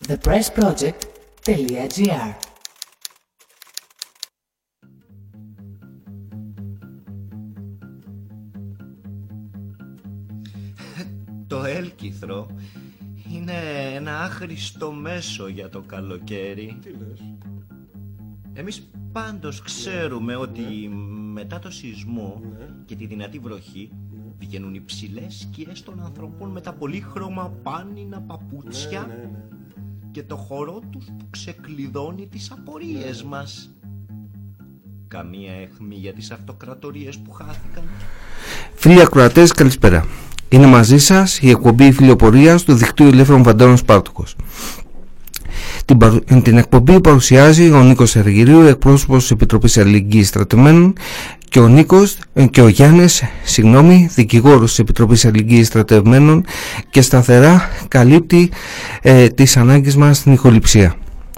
thepressproject.gr. Το έλκυθρο είναι ένα άχρηστο μέσο για το καλοκαίρι. Τι λες? Εμείς πάντως ξέρουμε ότι μετά το σεισμό και τη δυνατή βροχή βγαίνουν υψηλές σκιές των ανθρώπων με τα πολύχρωμα πάνινα παπούτσια και το χορό τους που ξεκλειδώνει τις απορίες μας. Καμία αιχμή για τις αυτοκρατορίες που χάθηκαν. Φίλοι ακροατές, καλησπέρα. Είναι μαζί σας η εκπομπή Φιλιοπορίας του Δικτύου Ελεύθερων Βαντώνων Σπάρτοκος. Την εκπομπή παρουσιάζει ο Νίκος Αργυρίου, εκπρόσωπος της Επιτροπής Αλληλεγγύης Στρατευμένων, και ο Γιάννης, δικηγόρος της Επιτροπής Αλληλεγγύης Στρατευμένων, και σταθερά καλύπτει τις ανάγκες μας στην ηχοληψία.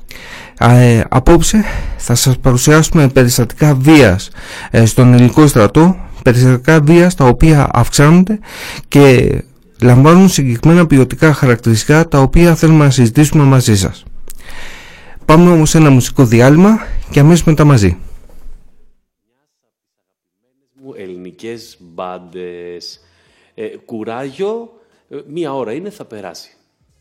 Απόψε θα σας παρουσιάσουμε περιστατικά βίας στον ελληνικό στρατό, περιστατικά βίας τα οποία αυξάνονται και λαμβάνουν συγκεκριμένα ποιοτικά χαρακτηριστικά, τα οποία θέλουμε να συζητήσουμε μαζί σας. Πάμε όμως σε ένα μουσικό διάλειμμα και αμέσως μετά μαζί. Ελληνικές μπάντες. Κουράγιο, μία ώρα είναι, θα περάσει.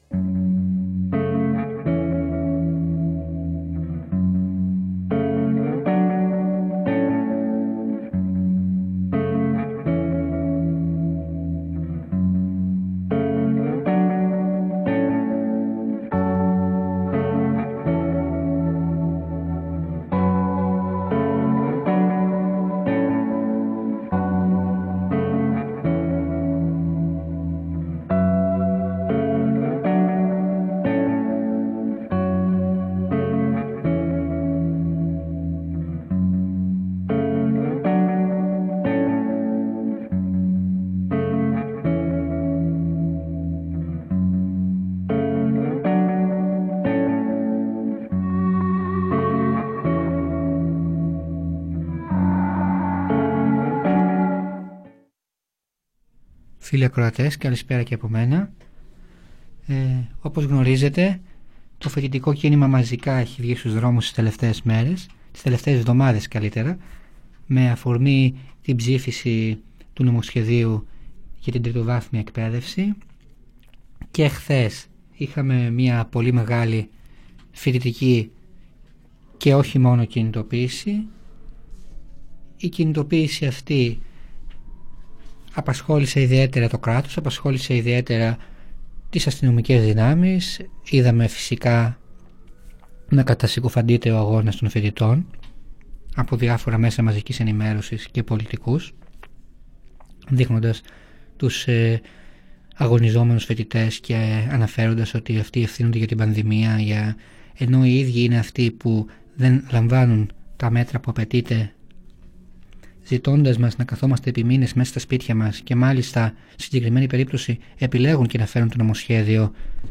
Φίλοι ακροατές, καλησπέρα και από μένα. Όπως γνωρίζετε, το φοιτητικό κίνημα μαζικά έχει βγει στους δρόμους τις τελευταίες μέρες, τις τελευταίες εβδομάδες καλύτερα, με αφορμή την ψήφιση του νομοσχεδίου για την τριτοβάθμια εκπαίδευση. Και χθες είχαμε μια πολύ μεγάλη φοιτητική και όχι μόνο κινητοποίηση. Η κινητοποίηση αυτή απασχόλησε ιδιαίτερα το κράτος, απασχόλησε ιδιαίτερα τις αστυνομικές δυνάμεις. Είδαμε φυσικά να κατασυκοφαντείται ο αγώνας των φοιτητών από διάφορα μέσα μαζικής ενημέρωσης και πολιτικούς, δείχνοντας τους αγωνιζόμενους φοιτητές και αναφέροντας ότι αυτοί ευθύνονται για την πανδημία, ενώ οι ίδιοι είναι αυτοί που δεν λαμβάνουν τα μέτρα που απαιτείται, ζητώντας μας να καθόμαστε επί μήνες μέσα στα σπίτια μας, και μάλιστα στη συγκεκριμένη περίπτωση επιλέγουν και να φέρουν το νομοσχέδιο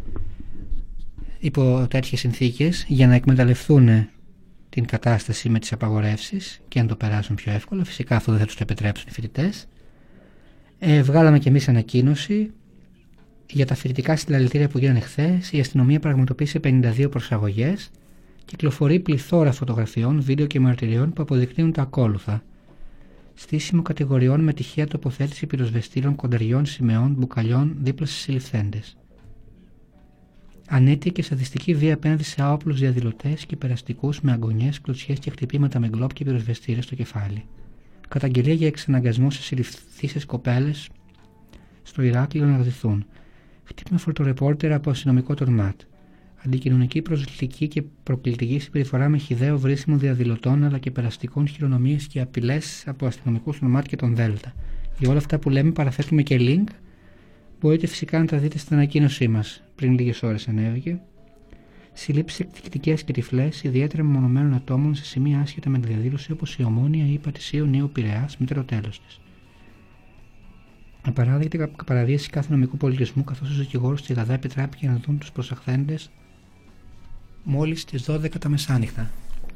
υπό τέτοιες συνθήκες για να εκμεταλλευτούν την κατάσταση με τις απαγορεύσεις και να το περάσουν πιο εύκολα. Φυσικά αυτό δεν θα τους το επιτρέψουν οι φοιτητές. Βγάλαμε και εμείς ανακοίνωση για τα φοιτητικά συλλαλητήρια που γίνανε χθες. Η αστυνομία πραγματοποίησε 52 προσαγωγές. Κυκλοφορεί πληθώρα φωτογραφιών, βίντεο και μαρτυριών που αποδεικνύουν τα ακόλουθα: στήσιμο κατηγοριών με τυχαία τοποθέτηση πυροσβεστήρων, κοντεριών, σημαίων, μπουκαλιών δίπλα στις συλληφθέντες. Ανέτεια και σαδιστική βία απέναντι σε άοπλους διαδηλωτές και περαστικούς με αγωνιές, κλωτσιές και χτυπήματα με γκλόπ και πυροσβεστήρες στο κεφάλι. Καταγγελία για εξαναγκασμό σε συλληφθήσεις κοπέλες στο Ηράκλειο να αγδηθούν. Χτύπημα φωτορεπόρτερα από αστυνομικό των ΜΑΤ. Αντικοινωνική, προσλητική και προκλητική συμπεριφορά με χυδαίο βρίσιμο διαδηλωτών αλλά και περαστικών, χειρονομίες και απειλές από αστυνομικούς των ΜΑΤ και των ΔΕΛΤΑ. Για όλα αυτά που λέμε παραθέτουμε και link. Μπορείτε φυσικά να τα δείτε στην ανακοίνωσή μας. Πριν λίγες ώρες ανέβηκε. Συλλήψεις εκρηκτικές και τυφλές, ιδιαίτερα μεμονωμένων ατόμων σε σημεία άσχετα με τη διαδήλωση, όπως η Ομόνοια ή η Πατησίου Νέου Πειραιάς, μήτρο τέλος της. Απαράδεκτη παραβίαση κάθε νομικού πολιτισμού, καθώς ο δικηγόρος στη Γαδά επιτράπηκε να δουν τους προσαχθέντες μόλις στις 12 τα μεσάνυχτα.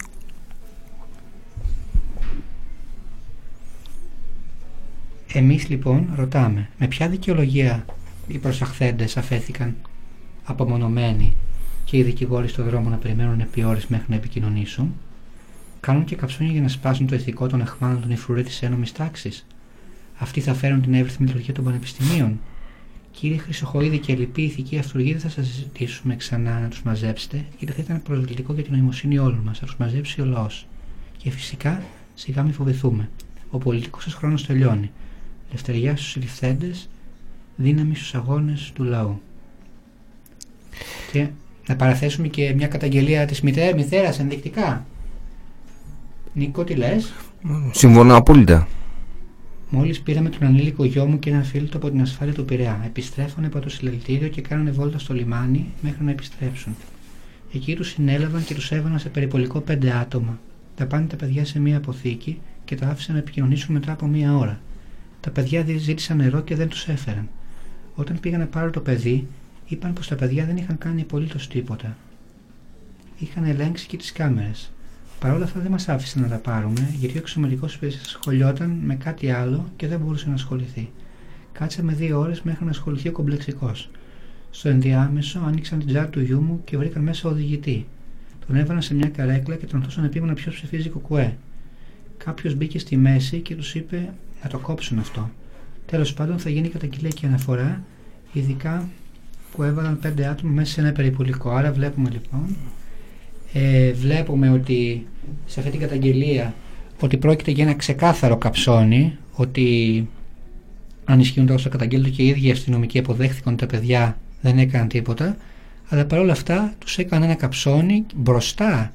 Εμείς λοιπόν ρωτάμε, με ποια δικαιολογία οι προσαχθέντες αφέθηκαν απομονωμένοι και οι δικηγόροι στο δρόμο να περιμένουν επί ώρες μέχρι να επικοινωνήσουν. Κάνουν και καψόνια για να σπάσουν το ηθικό των αιχμάτων των υφρουρέ της ένομης τάξης. Αυτοί θα φέρουν την εύρυθμη λειτουργία των πανεπιστημίων. Κύριε Χρυσοχοΐδη και λοιποί ηθικοί αυτούργοι, δεν θα σας ζητήσουμε ξανά να τους μαζέψετε, γιατί θα ήταν προσβλητικό για την νοημοσύνη όλων μας. Θα τους μαζέψει ο λαός. Και φυσικά, σιγά μη φοβηθούμε. Ο πολιτικός σας χρόνος τελειώνει. Ελευθεριά στους συλληφθέντες, δύναμη στους αγώνες του λαού. Και να παραθέσουμε και μια καταγγελία της μητέρας ενδεικτικά. Νίκο, τι λες? Συμφωνώ απόλυτα. Μόλις πήραμε τον ανήλικο γιο μου και έναν φίλο του από την ασφάλεια του Πειραιά. Επιστρέφανε από το συλλαλητήριο και κάνανε βόλτα στο λιμάνι μέχρι να επιστρέψουν. Εκεί τους συνέλαβαν και τους έβαλαν σε περιπολικό 5 άτομα. Τα πάνε τα παιδιά σε μια αποθήκη και τα άφησαν να επικοινωνήσουν μετά από 1 ώρα. Τα παιδιά ζήτησαν νερό και δεν τους έφεραν. Όταν πήγαν να πάρουν το παιδί, είπαν πως τα παιδιά δεν είχαν κάνει απολύτως τίποτα. Είχαν ελέγξει και τις κάμερες. Παρ' όλα αυτά δεν μας άφησαν να τα πάρουμε, γιατί ο εξωμερικός σχολιόταν με κάτι άλλο και δεν μπορούσε να ασχοληθεί. Κάτσαμε 2 ώρες μέχρι να ασχοληθεί ο κομπλεξικός. Στο ενδιάμεσο άνοιξαν την τσάρ του γιού μου και βρήκαν μέσα οδηγητή. Τον έβαλαν σε μια καρέκλα και τον ρωτούσαν επίμονα ποιος ψηφίζει Κουκουέ. Κάποιος μπήκε στη μέση και τους είπε να το κόψουν αυτό. Τέλος πάντων θα γίνει καταγγελία και αναφορά, ειδικά που έβαλαν 5 άτομα μέσα σε ένα περιπολικό. Άρα βλέπουμε λοιπόν. Βλέπουμε ότι σε αυτή την καταγγελία ότι πρόκειται για ένα ξεκάθαρο καψόνι, ότι αν ισχύουν τα όσα καταγγέλλονται και οι ίδιοι αστυνομικοί αποδέχθηκαν ότι τα παιδιά δεν έκαναν τίποτα, αλλά παρόλα αυτά τους έκαναν ένα καψόνι μπροστά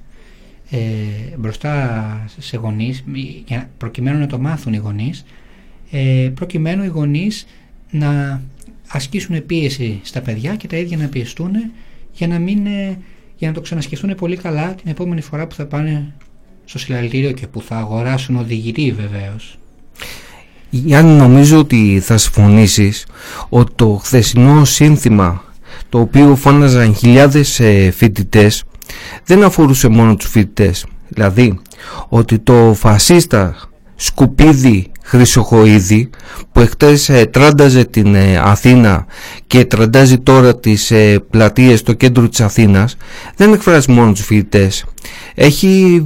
σε γονείς, προκειμένου να το μάθουν οι γονείς, προκειμένου οι γονείς να ασκήσουν πίεση στα παιδιά και τα ίδια να πιεστούν για να το ξανασκεφτούν πολύ καλά την επόμενη φορά που θα πάνε στο συλλαλητήριο και που θα αγοράσουν οδηγητή βεβαίως. Γιάννη, νομίζω ότι θα συμφωνήσεις ότι το χθεσινό σύνθημα το οποίο φώναζαν χιλιάδες φοιτητές δεν αφορούσε μόνο τους φοιτητές. Δηλαδή ότι το φασίστα σκουπίδι Χρυσοχοΐδη που εχθές τράνταζε την Αθήνα και τραντάζει τώρα τις πλατείες στο κέντρο της Αθήνας δεν εκφράζει μόνο τους φοιτητές. Έχει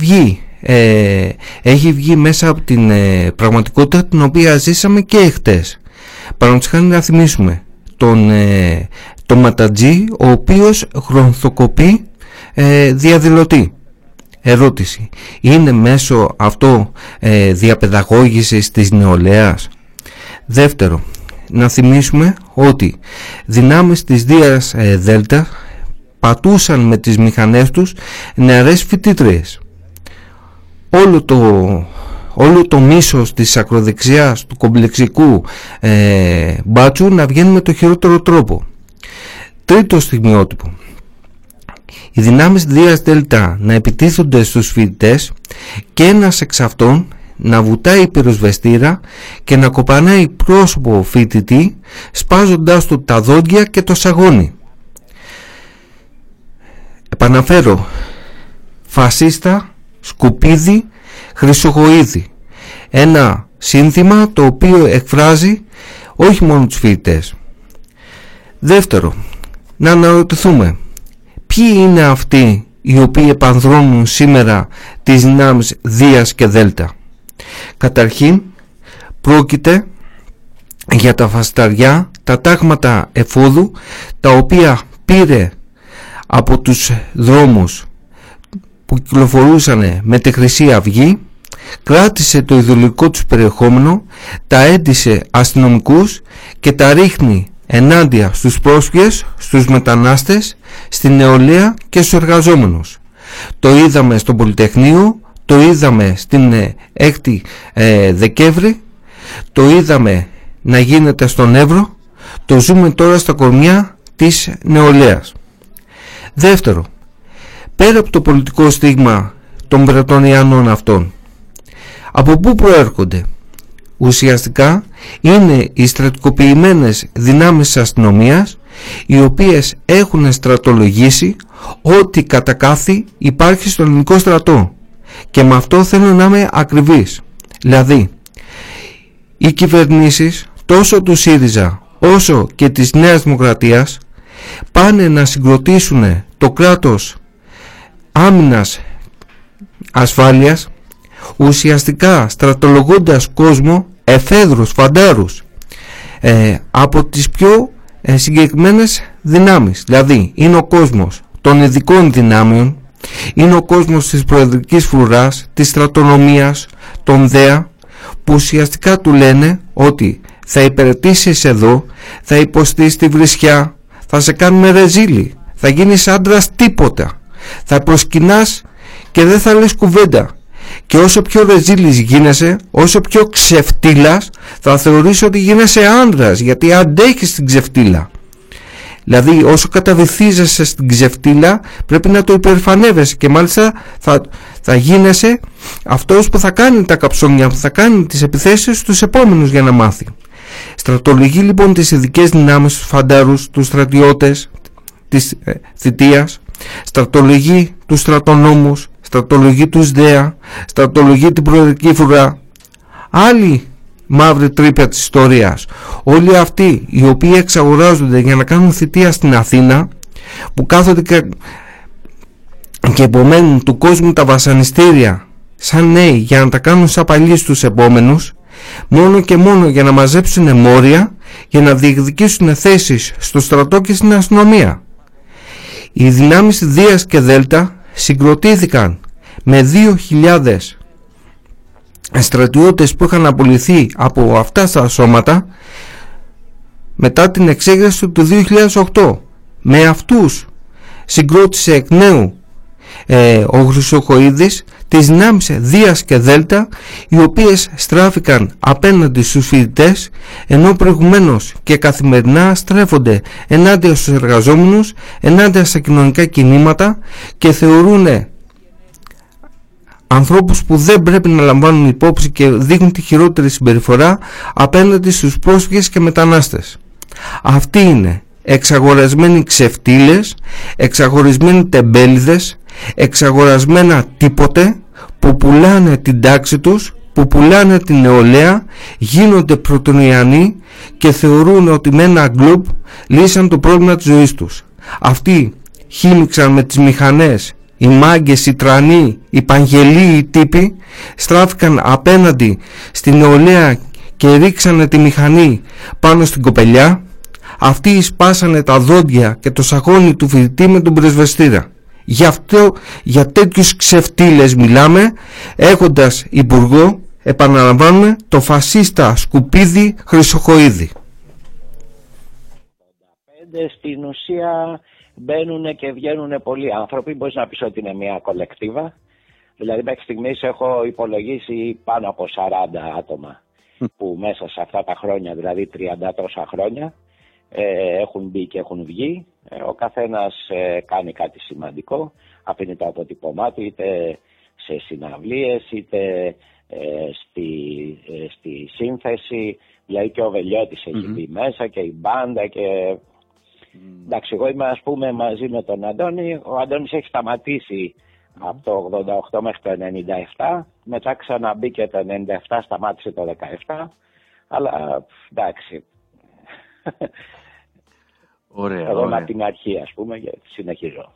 βγει μέσα από την πραγματικότητα την οποία ζήσαμε και εχθές. Παραδείγματος χάρη να θυμίσουμε τον Ματατζή, ο οποίος γρονθοκοπεί διαδηλωτή. Ερώτηση: είναι μέσω αυτό διαπαιδαγώγησης της νεολαίας? Δεύτερο, να θυμίσουμε ότι δυνάμεις της Δίας Δέλτα πατούσαν με τις μηχανές τους νεαρές φοιτήτριες. Όλο το μίσος της ακροδεξιάς του κομπλεξικού μπάτσου να βγαίνει με το χειρότερο τρόπο. Τρίτο στιγμιότυπο: οι δυνάμεις Δίας Δέλτα να επιτίθονται στους φοιτητές και ένας εξ αυτών να βουτάει πυροσβεστήρα και να κοπανάει πρόσωπο φοιτητή σπάζοντάς του τα δόντια και το σαγόνι. Επαναφέρω: φασίστα σκουπίδι Χρυσοχοΐδη. Ένα σύνθημα το οποίο εκφράζει όχι μόνο τους φοιτητές. Δεύτερο, να αναρωτηθούμε ποιοι είναι αυτοί οι οποίοι επανδρώνουν σήμερα τις δυνάμεις Δίας και Δέλτα. Καταρχήν πρόκειται για τα φασταριά, τα τάγματα εφόδου, τα οποία πήρε από τους δρόμους που κυκλοφορούσαν με τη Χρυσή Αυγή, κράτησε το ιδεολογικό τους περιεχόμενο, τα έντυσε αστυνομικούς και τα ρίχνει ενάντια στους πρόσφυγες, στους μετανάστες, στην νεολαία και στους εργαζόμενους. Το είδαμε στο Πολυτεχνείο, το είδαμε στην 6η Δεκέμβρη, το είδαμε να γίνεται στον Εύρο, το ζούμε τώρα στα κορμιά της νεολαίας. Δεύτερο, πέρα από το πολιτικό στίγμα των Πρετωνιανών αυτών, από πού προέρχονται? Ουσιαστικά είναι οι στρατικοποιημένες δυνάμεις της αστυνομίας, οι οποίες έχουν στρατολογήσει ό,τι κατά κάθι υπάρχει στο ελληνικό στρατό. Και με αυτό θέλω να είμαι ακριβής. Δηλαδή, οι κυβερνήσεις τόσο του ΣΥΡΙΖΑ όσο και της Νέας Δημοκρατίας πάνε να συγκροτήσουν το κράτος άμυνας ασφάλειας, ουσιαστικά στρατολογώντας κόσμο, εφέδρους, φαντάρους, από τις πιο συγκεκριμένες δυνάμεις. Δηλαδή είναι ο κόσμος των ειδικών δυνάμεων, είναι ο κόσμος της προεδρικής φρουράς, της στρατονομίας, των ΔΕΑ, που ουσιαστικά του λένε ότι θα υπηρετήσεις εδώ, θα υποστείς τη βρισιά, θα σε κάνουμε ρεζίλι, θα γίνεις άντρας τίποτα, θα προσκυνάς και δεν θα λες κουβέντα. Και όσο πιο ρεζίλης γίνεσαι, όσο πιο ξεφτύλας, θα θεωρείς ότι γίνεσαι άντρας, γιατί αντέχεις την ξεφτύλα. Δηλαδή όσο καταβυθίζεσαι στην ξεφτύλα πρέπει να το υπερφανεύεσαι, και μάλιστα θα γίνεσαι αυτός που θα κάνει τα καψόνια, που θα κάνει τις επιθέσεις στους επόμενους για να μάθει. Στρατολογεί λοιπόν τις ειδικές δυνάμεις, τους φαντάρους, τους στρατιώτες της θητείας, στρατολογεί τους στρατονόμους, στρατολογεί τους ΔΕΑ, στρατολογεί την προεδρική φρουρά. Άλλη μαύρη τρύπια της ιστορίας. Όλοι αυτοί οι οποίοι εξαγοράζονται για να κάνουν θητεία στην Αθήνα, που κάθονται και επομένουν του κόσμου τα βασανιστήρια σαν νέοι για να τα κάνουν σαν παλιοί στους επόμενους, μόνο και μόνο για να μαζέψουν μόρια, για να διεκδικήσουν θέσεις στο στρατό και στην αστυνομία. Οι δυνάμεις Δίας και Δέλτα συγκροτήθηκαν με 2.000 στρατιώτες που είχαν απολυθεί από αυτά τα σώματα μετά την εξέγερση του 2008. Με αυτούς συγκρότησε εκ νέου ο Χρυσοχοΐδης τις δυνάμεις Δίας και Δέλτα, οι οποίες στράφηκαν απέναντι στους φοιτητές, ενώ προηγουμένως και καθημερινά στρέφονται ενάντια στους εργαζόμενους, ενάντια στα κοινωνικά κινήματα, και θεωρούν ανθρώπους που δεν πρέπει να λαμβάνουν υπόψη και δείχνουν τη χειρότερη συμπεριφορά απέναντι στους πρόσφυγες και μετανάστες. Αυτοί είναι εξαγορασμένοι ξεφτύλες, εξαγορισμένοι τεμπέληδες, εξαγορασμένα τίποτε, που πουλάνε την τάξη τους, που πουλάνε την νεολαία, γίνονται πρωτονοιανοί και θεωρούν ότι με ένα γκλουπ λύσαν το πρόβλημα της ζωής τους. Αυτοί χύμιξαν με τις μηχανές, οι μάγκες, οι τρανοί, οι παγγελοί, οι τύποι, στράφηκαν απέναντι στην νεολαία και ρίξανε τη μηχανή πάνω στην κοπελιά. Αυτοί σπάσανε τα δόντια και το σαγόνι του φοιτητή με τον πρεσβεστήρα. Γι' αυτό, για τέτοιους ξεφτύλες μιλάμε, έχοντας υπουργό, επαναλαμβάνουμε, το φασίστα σκουπίδι Χρυσοχοΐδη. Στην ουσία μπαίνουν και βγαίνουν πολλοί άνθρωποι. Μπορείς να πεις ότι είναι μια κολεκτίβα. Δηλαδή μέχρι στιγμής έχω υπολογίσει πάνω από 40 άτομα που μέσα σε αυτά τα χρόνια, δηλαδή 30 τόσα χρόνια, έχουν μπει και έχουν βγει. Ο καθένας κάνει κάτι σημαντικό, αφήνει το αποτύπωμά του, είτε σε συναυλίες, είτε στη σύνθεση. Δηλαδή και ο Βελιώτης έχει μπει μέσα και η μπάντα και... Εντάξει, εγώ είμαι ας πούμε μαζί με τον Αντώνη. Ο Αντώνης έχει σταματήσει από το 88 μέχρι το 97. Μετά ξαναμπήκε το 97, σταμάτησε το 17. Αλλά εντάξει. Ωραία, εγώ ωραία. από την αρχή ας πούμε και συνεχίζω.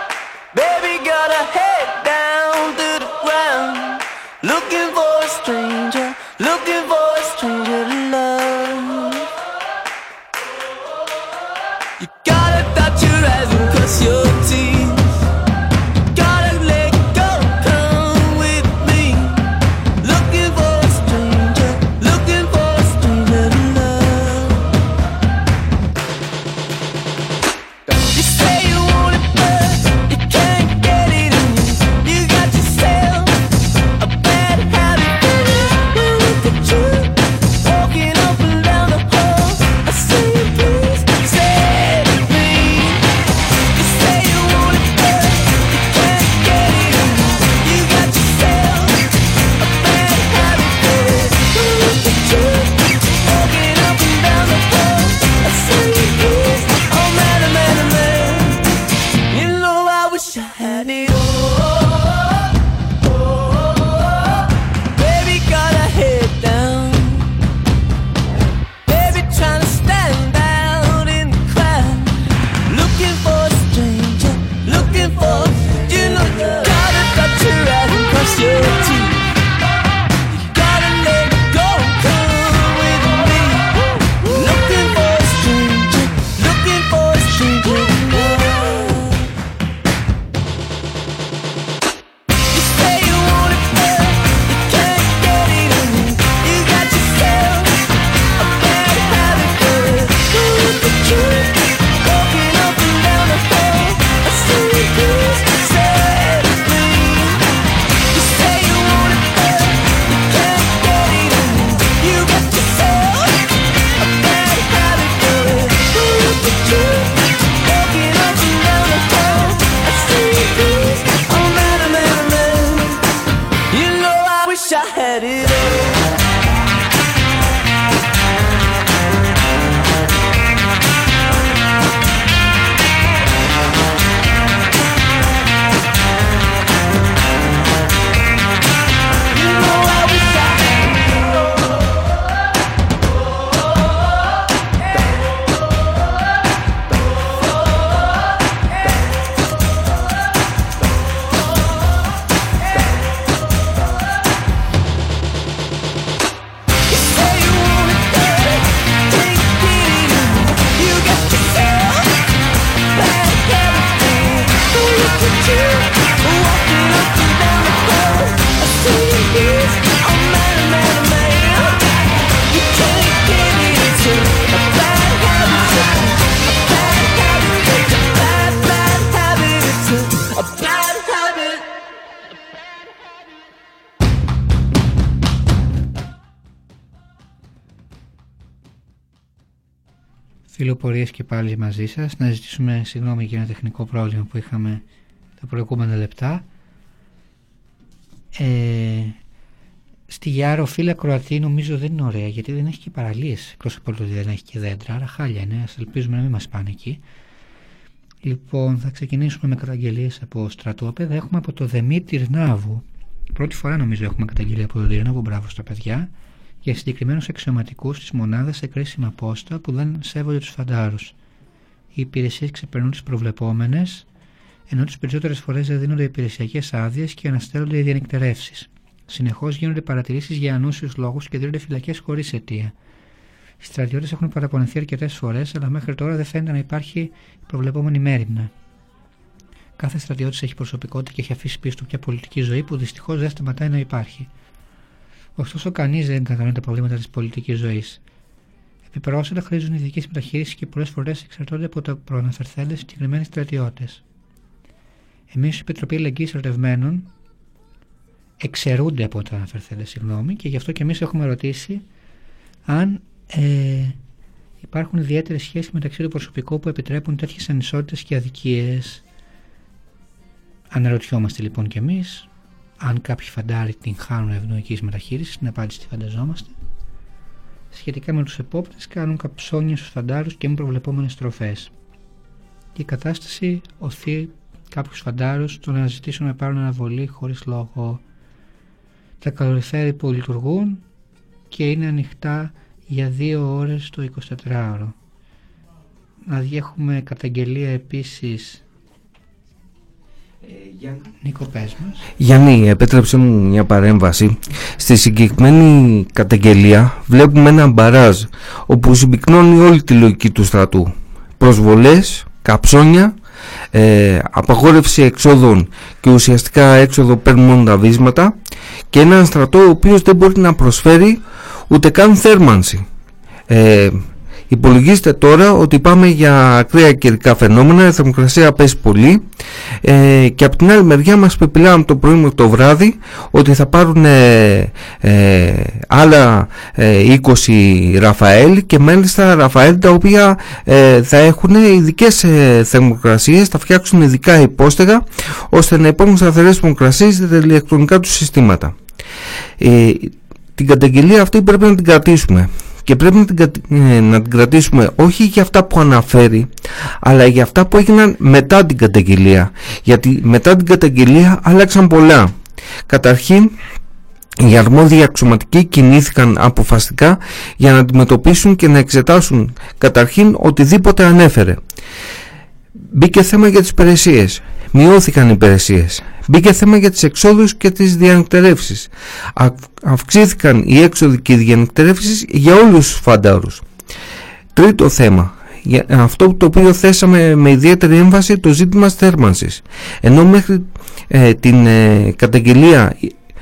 Looking for a string Φιλοπορίες και πάλι μαζί σας. Να ζητήσουμε συγγνώμη για ένα τεχνικό πρόβλημα που είχαμε τα προηγούμενα λεπτά. Στη Γιάρο, φύλλα Κροατή νομίζω δεν είναι ωραία, γιατί δεν έχει και παραλίες, εκτός από το ότι δεν έχει και δέντρα, άρα χάλια είναι. Ας ελπίζουμε να μην μας πάνε εκεί. Λοιπόν, θα ξεκινήσουμε με καταγγελίες από στρατόπεδα. Έχουμε από το Δημήτρη Νάβου. Πρώτη φορά νομίζω έχουμε καταγγελία από τον Τυρνάβο. Μπράβο στα παιδιά. Για συγκεκριμένους αξιωματικούς της μονάδας σε κρίσιμα πόστα που δεν σέβονται τους φαντάρους. Οι υπηρεσίες ξεπερνούν τις προβλεπόμενες, ενώ τις περισσότερες φορές δεν δίνονται υπηρεσιακές άδειες και αναστέλλονται οι διανυκτερεύσεις. Συνεχώς γίνονται παρατηρήσεις για ανούσιους λόγους και δίνονται φυλακές χωρίς αιτία. Οι στρατιώτες έχουν παραπονεθεί αρκετές φορές, αλλά μέχρι τώρα δεν φαίνεται να υπάρχει προβλεπόμενη μέριμνα. Κάθε στρατιώτης έχει προσωπικότητα και έχει αφήσει πίσω του μια πολιτική ζωή που δυστυχώς δεν σταματάει να υπάρχει. Ωστόσο, κανείς δεν κατανοεί τα προβλήματα της πολιτικής ζωής. Επιπρόσθετα, χρήζουν ειδικής μεταχείρισης και πολλές φορές εξαρτώνται από τα προαναφερθέντες συγκεκριμένοι στρατιώτες. Εμείς, η Επιτροπή Αλληλεγγύης Ερωτευμένων, εξαιρούνται από τα αναφερθέντες, και γι' αυτό και εμείς έχουμε ρωτήσει αν υπάρχουν ιδιαίτερες σχέσεις μεταξύ του προσωπικού που επιτρέπουν τέτοιες ανισότητες και αδικίες. Αναρωτιόμαστε λοιπόν κι εμείς αν κάποιοι φαντάροι την χάνουν ευνοϊκής μεταχείρισης, την απάντηση τη φανταζόμαστε. Σχετικά με τους επόπτες, κάνουν καψόνια στους φαντάρους και μη προβλεπόμενες στροφές. Και η κατάσταση οθεί κάποιους φαντάρους στο να ζητήσουν να πάρουν αναβολή χωρίς λόγο. Τα καλοριφέρ που λειτουργούν και είναι ανοιχτά για 2 ώρες το 24ωρο. Δηλαδή έχουμε καταγγελία επίσης. Νίκο, πες μας. Γιάννη, επέτρεψε μου μια παρέμβαση. Στη συγκεκριμένη καταγγελία βλέπουμε ένα μπαράζ όπου συμπυκνώνει όλη τη λογική του στρατού. Προσβολές, καψόνια, απαγόρευση εξόδων και ουσιαστικά έξοδο παίρνουν μόνο τα βίσματα και έναν στρατό ο οποίος δεν μπορεί να προσφέρει ούτε καν θέρμανση. Υπολογίστε τώρα ότι πάμε για ακραία καιρικά φαινόμενα, η θερμοκρασία πέσει πολύ και από την άλλη μεριά μας πεπιλάνε το πρωί μέχρι το βράδυ ότι θα πάρουν άλλα 20 Ραφαέλ και μάλιστα Ραφαέλ τα οποία θα έχουν ειδικές θερμοκρασίες, θα φτιάξουν ειδικά υπόστεγα ώστε να υπάρχουν σταθερές θερμοκρασίες στα ηλεκτρονικά του συστήματα. Την καταγγελία αυτή πρέπει να την κρατήσουμε. Και πρέπει να την κρατήσουμε όχι για αυτά που αναφέρει, αλλά για αυτά που έγιναν μετά την καταγγελία. Γιατί μετά την καταγγελία άλλαξαν πολλά. Καταρχήν, οι αρμόδιοι αξιωματικοί κινήθηκαν αποφασιστικά για να αντιμετωπίσουν και να εξετάσουν καταρχήν οτιδήποτε ανέφερε. Μπήκε θέμα για τις υπηρεσίες. Μειώθηκαν οι υπηρεσίες. Μπήκε θέμα για τις εξόδους και τις διανυκτερεύσεις. Αυξήθηκαν οι έξοδοι και οι διανυκτερεύσεις για όλους τους φαντάρους. Τρίτο θέμα, αυτό το οποίο θέσαμε με ιδιαίτερη έμφαση, το ζήτημα θέρμανσης. Ενώ μέχρι την καταγγελία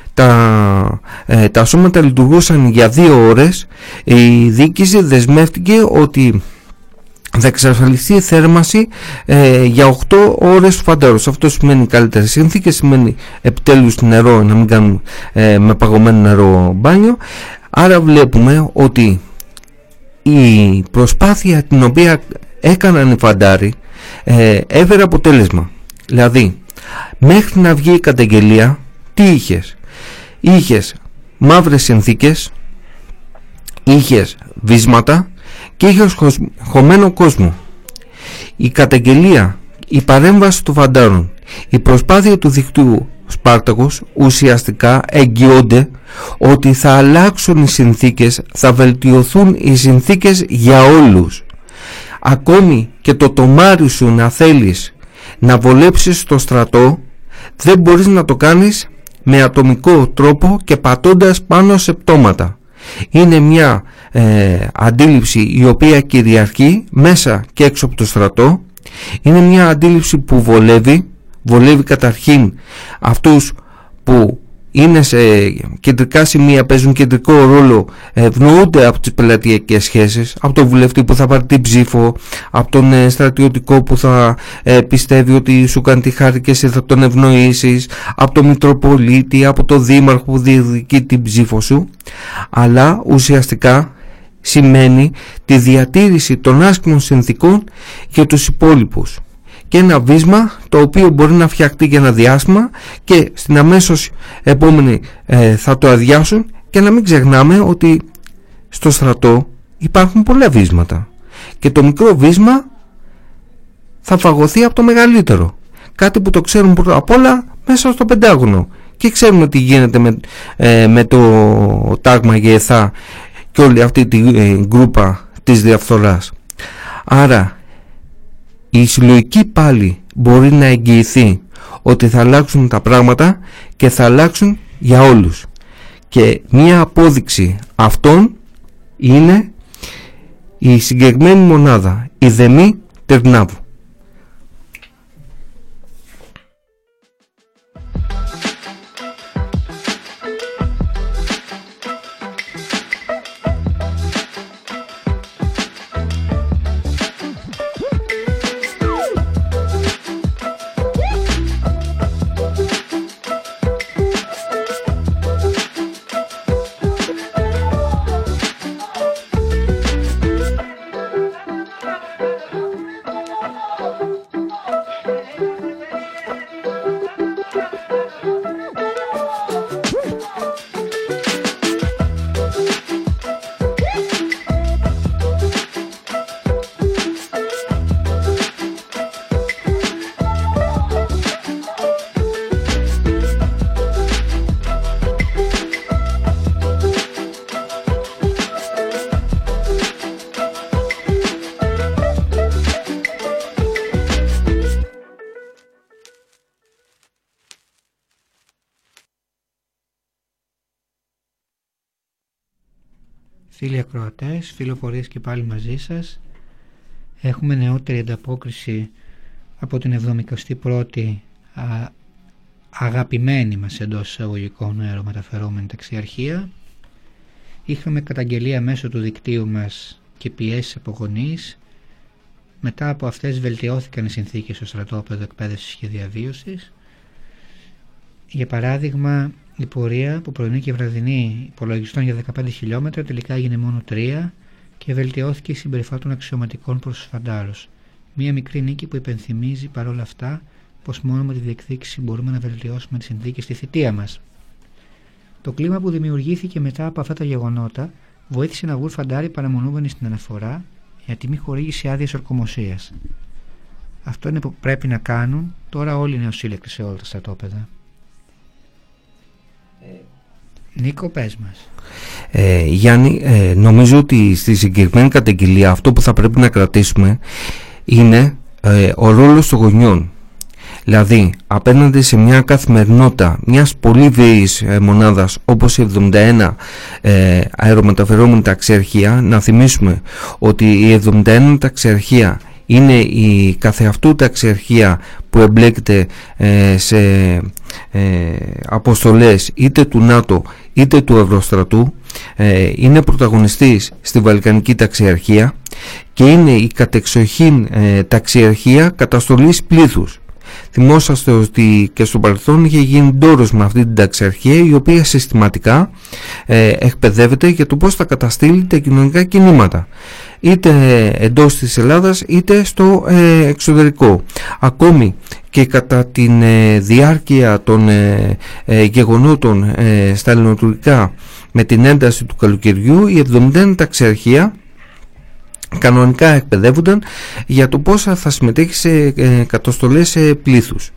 τα σώματα λειτουργούσαν για 2 ώρες, η διοίκηση δεσμεύτηκε ότι θα εξασφαλιστεί η θέρμανση για 8 ώρες του φαντάρους. Αυτό σημαίνει καλύτερες συνθήκες, σημαίνει επιτέλους νερό, να μην κάνουμε με παγωμένο νερό μπάνιο. Άρα βλέπουμε ότι η προσπάθεια την οποία έκαναν οι φαντάροι έφερε αποτέλεσμα. Δηλαδή μέχρι να βγει η καταγγελία τι είχες? Είχες μαύρες συνθήκες, είχες βίσματα και είχε χωμένο κόσμο. Η καταγγελία, η παρέμβαση των φαντάρων, η προσπάθεια του δικτύου Σπάρτακος ουσιαστικά εγγυώνται ότι θα αλλάξουν οι συνθήκες, θα βελτιωθούν οι συνθήκες για όλους. Ακόμη και το τομάρι σου να θέλεις να βολέψεις το στρατό, δεν μπορείς να το κάνεις με ατομικό τρόπο και πατώντας πάνω σε πτώματα. Είναι μια αντίληψη η οποία κυριαρχεί μέσα και έξω από το στρατό. Είναι μια αντίληψη που βολεύει, Βολεύει καταρχήν αυτούς που είναι σε κεντρικά σημεία, παίζουν κεντρικό ρόλο, ευνοούνται από τις πελατειακές σχέσεις, από τον βουλευτή που θα πάρει την ψήφο, από τον στρατιωτικό που θα πιστεύει ότι σου κάνει τη χάρη και εσύ θα τον ευνοήσεις, από τον Μητροπολίτη, από τον Δήμαρχο που διεκδικεί την ψήφο σου, αλλά ουσιαστικά σημαίνει τη διατήρηση των άσχημων συνθήκων για τους υπόλοιπους. Και ένα βίσμα το οποίο μπορεί να φτιαχτεί για ένα διάστημα και στην αμέσως επόμενη θα το αδειάσουν, και να μην ξεχνάμε ότι στο στρατό υπάρχουν πολλά βίσματα και το μικρό βίσμα θα φαγωθεί από το μεγαλύτερο, κάτι που το ξέρουν πρώτα απ' όλα μέσα στο Πεντάγωνο και ξέρουμε τι γίνεται με το τάγμα ΓΕΘΑ και όλη αυτή την γκρούπα της διαφθοράς. Άρα η συλλογική πάλι μπορεί να εγγυηθεί ότι θα αλλάξουν τα πράγματα και θα αλλάξουν για όλους. Και μία απόδειξη αυτών είναι η συγκεκριμένη μονάδα, η ΔΕΜΗ Τερνάβου. Φίλοι ακροατές, φιλοφορίες και πάλι μαζί σας. Έχουμε νεότερη ανταπόκριση από την 71η αγαπημένη μας εντός εισαγωγικών αερομεταφερόμενη ταξιαρχία. Είχαμε καταγγελία μέσω του δικτύου μας και πιέσεις από γονείς. Μετά από αυτές βελτιώθηκαν οι συνθήκες στο στρατόπεδο εκπαίδευσης και διαβίωσης. Για παράδειγμα, η πορεία που πρωινή και βραδινή υπολογιστών για 15 χιλιόμετρα τελικά έγινε μόνο 3 και βελτιώθηκε η συμπεριφορά των αξιωματικών προς τους φαντάρους. Μία μικρή νίκη που υπενθυμίζει παρόλα αυτά πως μόνο με τη διεκδίκηση μπορούμε να βελτιώσουμε τις συνθήκες στη θητεία μας. Το κλίμα που δημιουργήθηκε μετά από αυτά τα γεγονότα βοήθησε να βγουν φαντάροι παραμονούμενοι στην αναφορά για τιμή χορήγηση άδειας ορκομοσίας. Αυτό είναι που πρέπει να κάνουν τώρα όλοι οι νεοσύλλεκτοι σε όλα τα στρατόπεδα. Νίκο, πες μας. Γιάννη, νομίζω ότι στη συγκεκριμένη καταγγελία αυτό που θα πρέπει να κρατήσουμε είναι ο ρόλος των γονιών. Δηλαδή απέναντι σε μια καθημερινότητα μιας πολύ βίαιης μονάδας όπως η 71 αερομεταφερόμενη ταξιαρχία, να θυμίσουμε ότι η 71 ταξιαρχία είναι η καθεαυτού ταξιαρχία που εμπλέκεται σε αποστολές είτε του ΝΑΤΟ είτε του Ευρωστρατού, είναι πρωταγωνιστής στη Βαλκανική ταξιαρχία και είναι η κατεξοχήν ταξιαρχία καταστολής πλήθους. Θυμόσαστε ότι και στο παρελθόν είχε γίνει ντόρος με αυτή την ταξιαρχία, η οποία συστηματικά εκπαιδεύεται για το πώς θα καταστήλει τα κοινωνικά κινήματα, είτε εντός της Ελλάδας είτε στο εξωτερικό. Ακόμη και κατά τη διάρκεια των γεγονότων στα ελληνοτουρκικά με την ένταση του καλοκαιριού, η 71 ταξιαρχία κανονικά εκπαιδεύονταν για το πώς θα συμμετέχει σε καταστολές πλήθους.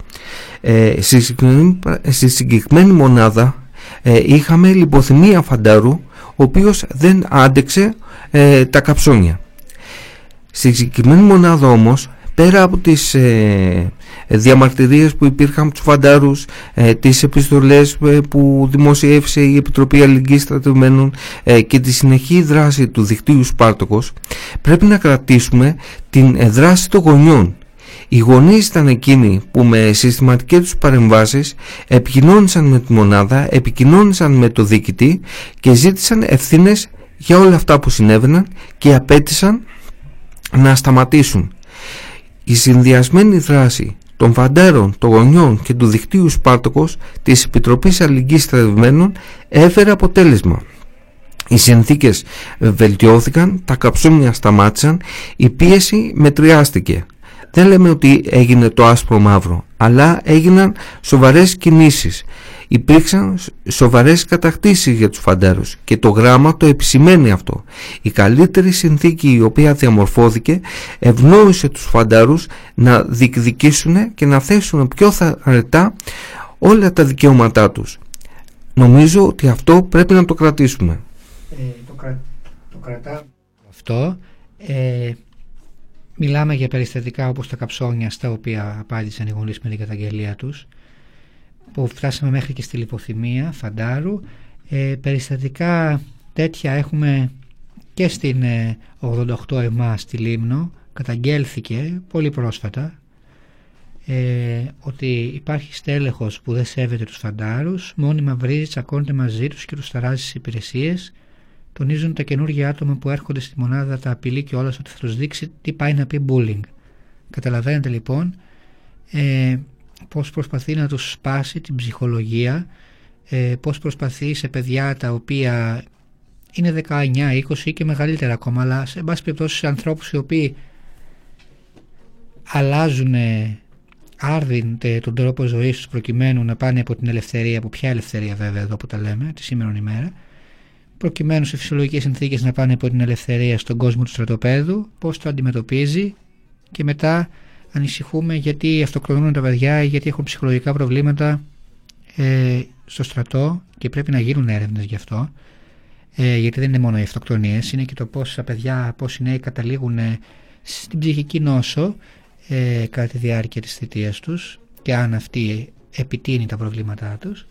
Στη συγκεκριμένη μονάδα είχαμε λιποθυμία φαντάρου, ο οποίος δεν άντεξε τα καψόνια. Στη συγκεκριμένη μονάδα όμως, πέρα από τις διαμαρτυρίες που υπήρχαν από τους φαντάρους, τις επιστολές που δημοσιεύσε η Επιτροπή Αλληλεγγύης Στρατευμένων και τη συνεχή δράση του δικτύου Σπάρτοκος, πρέπει να κρατήσουμε την δράση των γονιών, Οι γονείς ήταν εκείνοι που με συστηματικές τους παρεμβάσεις επικοινώνησαν με τη μονάδα, επικοινώνησαν με το διοικητή και ζήτησαν ευθύνες για όλα αυτά που συνέβαιναν και απέτησαν να σταματήσουν. Η συνδυασμένη δράση των φαντάρων, των γονιών και του δικτύου Σπάρτοκος της Επιτροπής Αλληλεγγύης Στρατευμένων έφερε αποτέλεσμα. Οι συνθήκες βελτιώθηκαν, τα καψίμια σταμάτησαν, η πίεση μετριάστηκε. Δεν λέμε ότι έγινε το άσπρο μαύρο, αλλά έγιναν σοβαρές κινήσεις. Υπήρξαν σοβαρές κατακτήσεις για τους φαντάρους και το γράμμα το επισημαίνει αυτό. Η καλύτερη συνθήκη η οποία διαμορφώθηκε ευνόησε τους φαντάρους να διεκδικήσουν και να θέσουν πιο θαρετά όλα τα δικαιώματά τους. Νομίζω ότι αυτό πρέπει να το κρατήσουμε. Το κρατάμε αυτό. Μιλάμε για περιστατικά όπως τα καψόνια στα οποία απάντησαν οι γονείς με την καταγγελία τους, που φτάσαμε μέχρι και στη λιποθυμία φαντάρου. Περιστατικά τέτοια έχουμε και στην 88 ΕΜΑ στη Λίμνο. Καταγγέλθηκε πολύ πρόσφατα ότι υπάρχει στέλεχος που δεν σέβεται τους φαντάρους, μόνιμα βρίζει, τσακώνεται μαζί τους και τους ταράζει στις υπηρεσίες. Τονίζουν τα καινούργια άτομα που έρχονται στη μονάδα, τα απειλεί και όλας ότι θα τους δείξει τι πάει να πει bullying. Καταλαβαίνετε λοιπόν πώς προσπαθεί να τους σπάσει την ψυχολογία, πώς προσπαθεί σε παιδιά τα οποία είναι 19, 20 ή και μεγαλύτερα ακόμα, αλλά σε πάση περιπτώσει σε ανθρώπους οι οποίοι αλλάζουν άρδιν τον τρόπο ζωής τους προκειμένου να πάνε από την ελευθερία, από ποια ελευθερία βέβαια εδώ που τα λέμε τη σήμερον ημέρα, προκειμένου σε φυσιολογικές συνθήκες να πάνε από την ελευθερία στον κόσμο του στρατοπέδου, πώς το αντιμετωπίζει, και μετά ανησυχούμε γιατί αυτοκτονούν τα παιδιά ή γιατί έχουν ψυχολογικά προβλήματα στο στρατό, και πρέπει να γίνουν έρευνες γι' αυτό, γιατί δεν είναι μόνο οι αυτοκτονίες, είναι και το πόσα παιδιά, πόσοι νέοι καταλήγουν στην ψυχική νόσο κατά τη διάρκεια της θητείας τους και αν αυτή επιτείνει τα προβλήματά τους.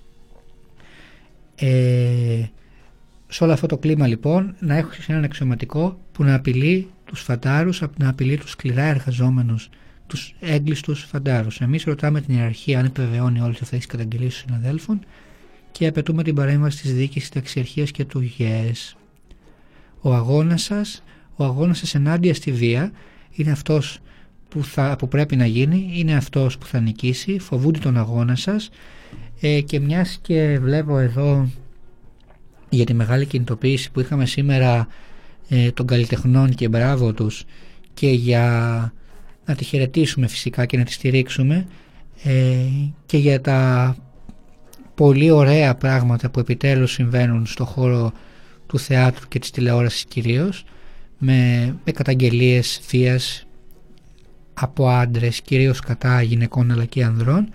Σε όλο αυτό το κλίμα λοιπόν να έχει έναν αξιωματικό που να απειλεί τους φαντάρους, να απειλεί τους σκληρά εργαζόμενους, τους έγκλειστους φαντάρους. Εμείς ρωτάμε την ιεραρχία αν επιβεβαιώνει όλες αυτές τις καταγγελίες των συναδέλφων και απαιτούμε την παρέμβαση της διοίκησης, της ταξιαρχίας και του ΓΕΣ. Ο αγώνας σας ενάντια στη βία είναι αυτός που πρέπει να γίνει, είναι αυτός που θα νικήσει. Φοβούνται τον αγώνα σας και μιας και βλέπω εδώ για τη μεγάλη κινητοποίηση που είχαμε σήμερα των καλλιτεχνών και μπράβο τους, και για να τη χαιρετήσουμε φυσικά και να τη στηρίξουμε, και για τα πολύ ωραία πράγματα που επιτέλους συμβαίνουν στο χώρο του θεάτρου και της τηλεόρασης κυρίως, με καταγγελίες βίας από άντρες, κυρίως κατά γυναικών αλλά και ανδρών.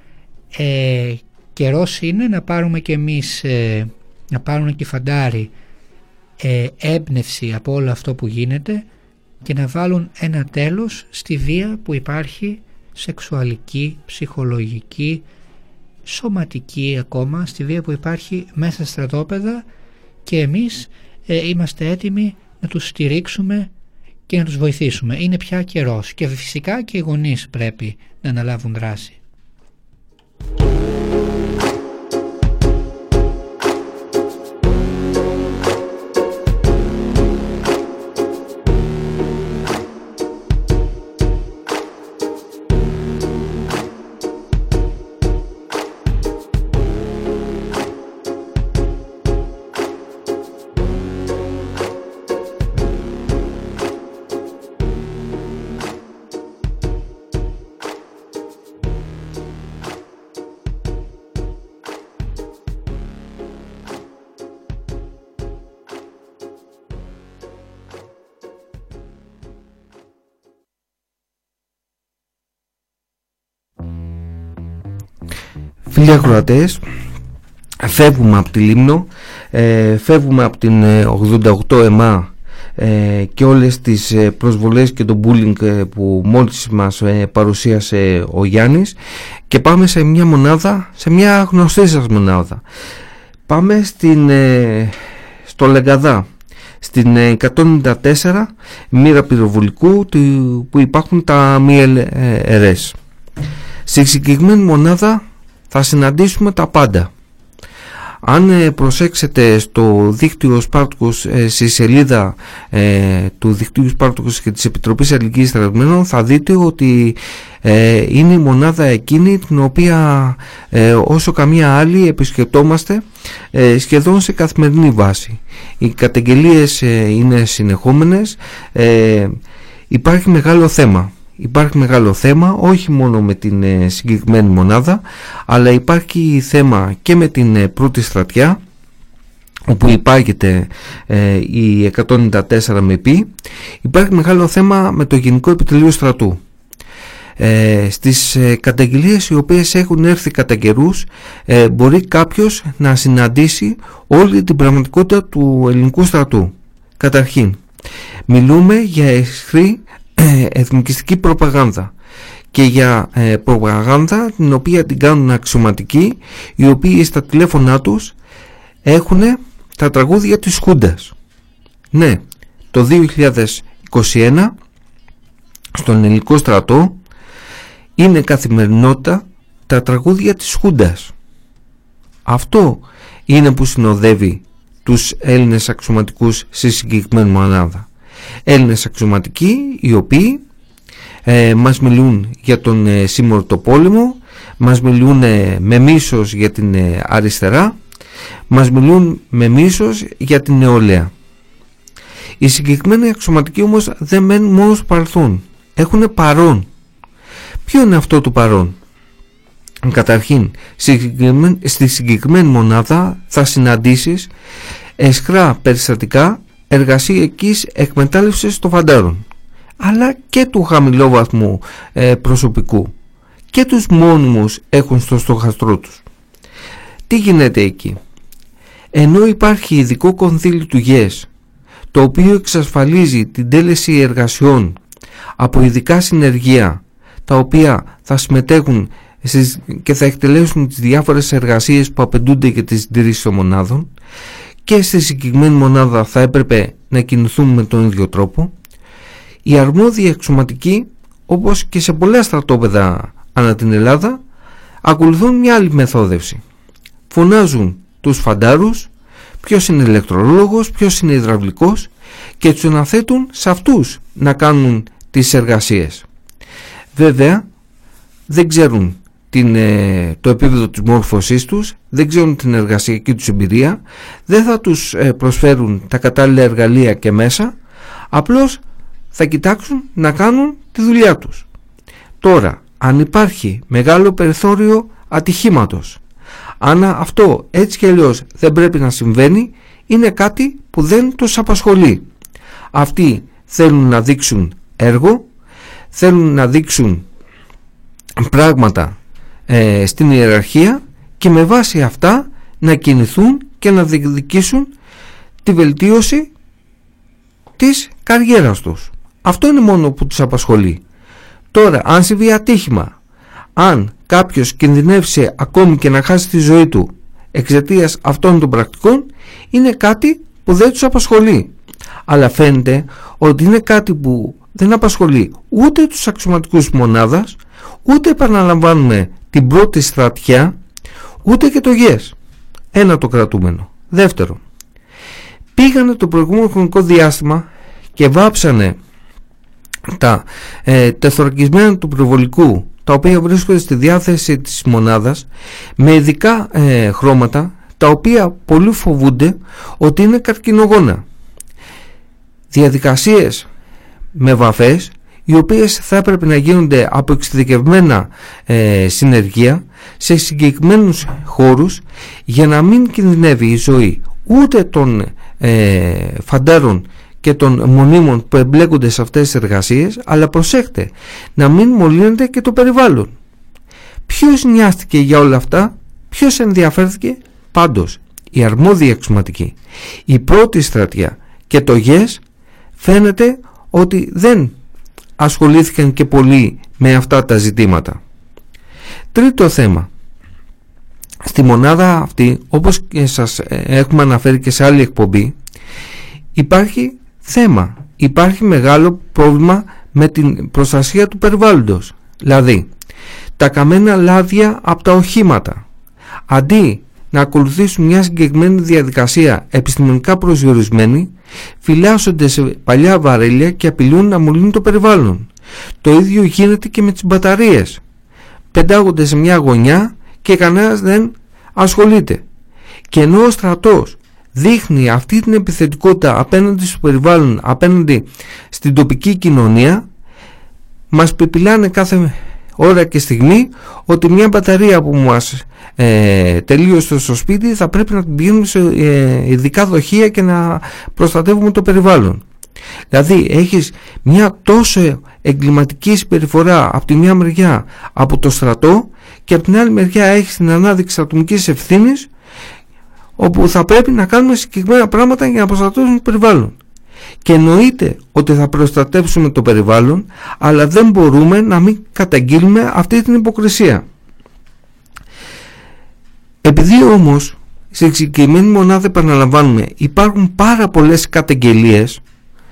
Καιρός είναι να πάρουμε και εμείς, να πάρουν και οι φαντάροι έμπνευση από όλο αυτό που γίνεται και να βάλουν ένα τέλος στη βία που υπάρχει, σεξουαλική, ψυχολογική, σωματική ακόμα, στη βία που υπάρχει μέσα στα στρατόπεδα, και εμείς είμαστε έτοιμοι να τους στηρίξουμε και να τους βοηθήσουμε. Είναι πια καιρός και φυσικά και οι γονείς πρέπει να αναλάβουν δράση. Φίλοι ακροατές, φεύγουμε από τη Λίμνο, φεύγουμε από την 88 ΕΜΑ και όλες τις προσβολές και το bullying που μόλις μας παρουσίασε ο Γιάννης, και πάμε σε μια μονάδα, σε μια γνωστή σας μονάδα. Πάμε στο Λεγκαδά, στην 194 μοίρα πυροβολικού που υπάρχουν τα MLRS. Στη συγκεκριμένη μονάδα θα συναντήσουμε τα πάντα. Αν προσέξετε στο δίκτυο Σπάρτακος, στη σελίδα του δικτύου Σπάρτακος και της Επιτροπής Αλληλεγγύης Στρατευμένων, θα δείτε ότι είναι η μονάδα εκείνη την οποία όσο καμία άλλη επισκεπτόμαστε σχεδόν σε καθημερινή βάση. Οι καταγγελίες είναι συνεχόμενες. Υπάρχει μεγάλο θέμα όχι μόνο με την συγκεκριμένη μονάδα, αλλά υπάρχει θέμα και με την πρώτη στρατιά, όπου υπάγεται η 194 ΜΠ. Υπάρχει μεγάλο θέμα με το Γενικό Επιτελείο Στρατού. Στις καταγγελίες οι οποίες έχουν έρθει κατά καιρούς, μπορεί κάποιος να συναντήσει όλη την πραγματικότητα του ελληνικού στρατού. Καταρχήν, μιλούμε για αισχρή εθνικιστική προπαγάνδα και για προπαγάνδα την οποία την κάνουν αξιωματικοί, οι οποίοι στα τηλέφωνά τους έχουν τα τραγούδια της Χούντας. Ναι, το 2021 στον ελληνικό στρατό είναι καθημερινότητα τα τραγούδια της Χούντας. Αυτό είναι που συνοδεύει τους Έλληνες αξιωματικούς στη συγκεκριμένη μονάδα. Έλληνες αξιωματικοί οι οποίοι μας μιλούν για τον σύμμορτο πόλεμο, μας μιλούν με μίσος για την αριστερά, μας μιλούν με μίσος για την νεολαία. Οι συγκεκριμένοι αξιωματικοί όμως δεν μένουν μόνο στο παρελθόν, έχουν παρόν. Ποιο είναι αυτό το παρόν? Καταρχήν, στη συγκεκριμένη μονάδα θα συναντήσεις αισχρά περιστατικά εργασιακής εκμετάλλευσης των φαντάρων, αλλά και του χαμηλόβαθμου προσωπικού, και τους μόνιμους έχουν στο στόχαστρό τους. Τι γίνεται εκεί? Ενώ υπάρχει ειδικό κονδύλι του ΓΕΣ, το οποίο εξασφαλίζει την τέλεση εργασιών από ειδικά συνεργεία, τα οποία θα συμμετέχουν και θα εκτελέσουν τις διάφορες εργασίες που απαιτούνται για τη συντήρηση των μονάδων, και στη συγκεκριμένη μονάδα θα έπρεπε να κινηθούμε με τον ίδιο τρόπο, οι αρμόδιοι αξιωματικοί, όπως και σε πολλά στρατόπεδα ανά την Ελλάδα, ακολουθούν μια άλλη μεθόδευση. Φωνάζουν τους φαντάρους, ποιος είναι ηλεκτρολόγος, ποιος είναι υδραυλικός, και τους αναθέτουν σε αυτούς να κάνουν τις εργασίες. Βέβαια δεν ξέρουν το επίπεδο της μόρφωσής τους, δεν ξέρουν την εργασιακή τους εμπειρία, δεν θα τους προσφέρουν τα κατάλληλα εργαλεία και μέσα, απλώς θα κοιτάξουν να κάνουν τη δουλειά τους. Τώρα, αν υπάρχει μεγάλο περιθώριο ατυχήματος, αν αυτό έτσι και αλλιώς δεν πρέπει να συμβαίνει, είναι κάτι που δεν τους απασχολεί. Αυτοί θέλουν να δείξουν έργο, θέλουν να δείξουν πράγματα στην ιεραρχία και με βάση αυτά να κινηθούν και να διεκδικήσουν τη βελτίωση της καριέρας τους. Αυτό είναι μόνο που τους απασχολεί. Τώρα, αν συμβεί ατύχημα, αν κάποιος κινδυνεύσει ακόμη και να χάσει τη ζωή του εξαιτίας αυτών των πρακτικών, είναι κάτι που δεν τους απασχολεί. Αλλά φαίνεται ότι είναι κάτι που δεν απασχολεί ούτε τους αξιωματικούς μονάδας, ούτε, επαναλαμβάνουμε, την πρώτη στρατιά, ούτε και το ΓΕΣ. Ένα το κρατούμενο. Δεύτερο, πήγανε το προηγούμενο χρονικό διάστημα και βάψανε τα τεθωρακισμένα του πυροβολικού, τα οποία βρίσκονται στη διάθεση της μονάδας, με ειδικά χρώματα, τα οποία πολλοί φοβούνται ότι είναι καρκινογόνα. Διαδικασίες με βαφές, οι οποίες θα έπρεπε να γίνονται από εξειδικευμένα συνεργεία σε συγκεκριμένους χώρους, για να μην κινδυνεύει η ζωή ούτε των φαντάρων και των μονίμων που εμπλέκονται σε αυτές τις εργασίες, αλλά προσέχτε να μην μολύνεται και το περιβάλλον. Ποιος νοιάστηκε για όλα αυτά? Ποιος ενδιαφέρθηκε? Πάντως οι αρμόδιοι αξιωματικοί, η πρώτη στρατιά και το ΓΕΣ φαίνεται ότι δεν ασχολήθηκαν και πολύ με αυτά τα ζητήματα. Τρίτο θέμα. Στη μονάδα αυτή, όπως και σας έχουμε αναφέρει και σε άλλη εκπομπή, υπάρχει θέμα, υπάρχει μεγάλο πρόβλημα με την προστασία του περιβάλλοντος. Δηλαδή, τα καμένα λάδια από τα οχήματα, αντί να ακολουθήσουν μια συγκεκριμένη διαδικασία επιστημονικά προσδιορισμένη, φυλάσσονται σε παλιά βαρέλια και απειλούν να μολύνουν το περιβάλλον. Το ίδιο γίνεται και με τις μπαταρίες. Πεντάγονται σε μια γωνιά και κανένας δεν ασχολείται. Και ενώ ο στρατός δείχνει αυτή την επιθετικότητα απέναντι στο περιβάλλον, απέναντι στην τοπική κοινωνία, μας πεπιλάνε κάθε ώρα και στιγμή ότι μια μπαταρία που μας τελείωσε στο σπίτι θα πρέπει να την πηγαίνουμε σε ειδικά δοχεία και να προστατεύουμε το περιβάλλον. Δηλαδή έχεις μια τόσο εγκληματική συμπεριφορά από τη μια μεριά από το στρατό και από την άλλη μεριά έχεις την ανάδειξη ατομικής ευθύνης, όπου θα πρέπει να κάνουμε συγκεκριμένα πράγματα για να προστατεύσουμε το περιβάλλον. Και εννοείται ότι θα προστατεύσουμε το περιβάλλον, αλλά δεν μπορούμε να μην καταγγείλουμε αυτή την υποκρισία. Επειδή όμως σε συγκεκριμένη μονάδα, επαναλαμβάνουμε, υπάρχουν πάρα πολλές καταγγελίες,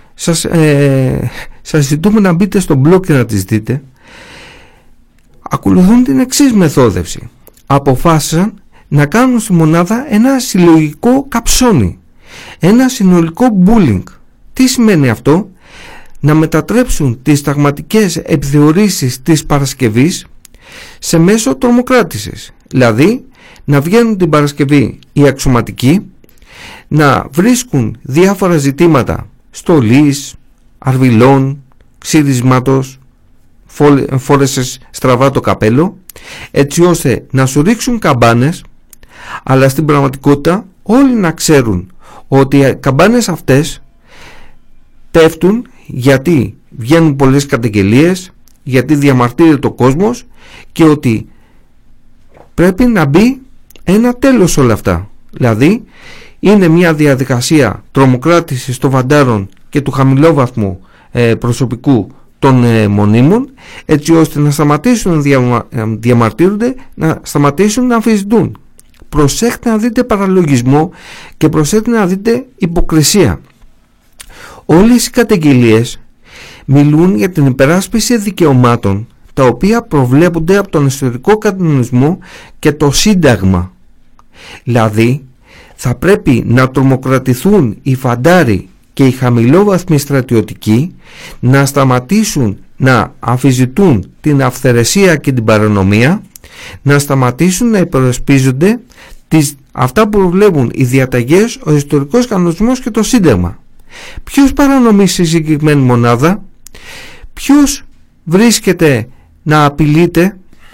σας ζητούμε να μπείτε στο blog και να τις δείτε. Ακολουθούν την εξής μεθόδευση. Αποφάσισαν να κάνουν στη μονάδα ένα συλλογικό καψόνι, ένα συνολικό bullying. Τι σημαίνει αυτό? Να μετατρέψουν τις ταγματικές επιθεωρήσεις της Παρασκευής σε μέσο τρομοκράτησης. Δηλαδή να βγαίνουν την Παρασκευή οι αξιωματικοί, να βρίσκουν διάφορα ζητήματα στολής, αρβιλών, ξύρισματος, φόρεσες στραβά το καπέλο, έτσι ώστε να σου ρίξουν καμπάνες, αλλά στην πραγματικότητα όλοι να ξέρουν ότι οι καμπάνες αυτές πέφτουν γιατί βγαίνουν πολλές καταγγελίες, γιατί διαμαρτύρεται ο κόσμος και ότι πρέπει να μπει ένα τέλος όλα αυτά. Δηλαδή είναι μια διαδικασία τρομοκράτησης των βαντάρων και του χαμηλόβαθμου προσωπικού των μονίμων, έτσι ώστε να σταματήσουν να διαμαρτύρονται, να σταματήσουν να αμφισβητούν. Προσέχτε να δείτε παραλογισμό και προσέχτε να δείτε υποκρισία. Όλες οι καταγγελίες μιλούν για την υπεράσπιση δικαιωμάτων τα οποία προβλέπονται από τον ιστορικό κανονισμό και το Σύνταγμα. Δηλαδή θα πρέπει να τρομοκρατηθούν οι φαντάροι και οι χαμηλόβαθμοι στρατιωτικοί, να σταματήσουν να αμφισβητούν την αυθαιρεσία και την παρανομία, να σταματήσουν να υπερασπίζονται αυτά που προβλέπουν οι διαταγές, ο ιστορικός κανονισμός και το Σύνταγμα. Ποιος παρανομεί στη συγκεκριμένη μονάδα? Ποιος βρίσκεται να απειλείται?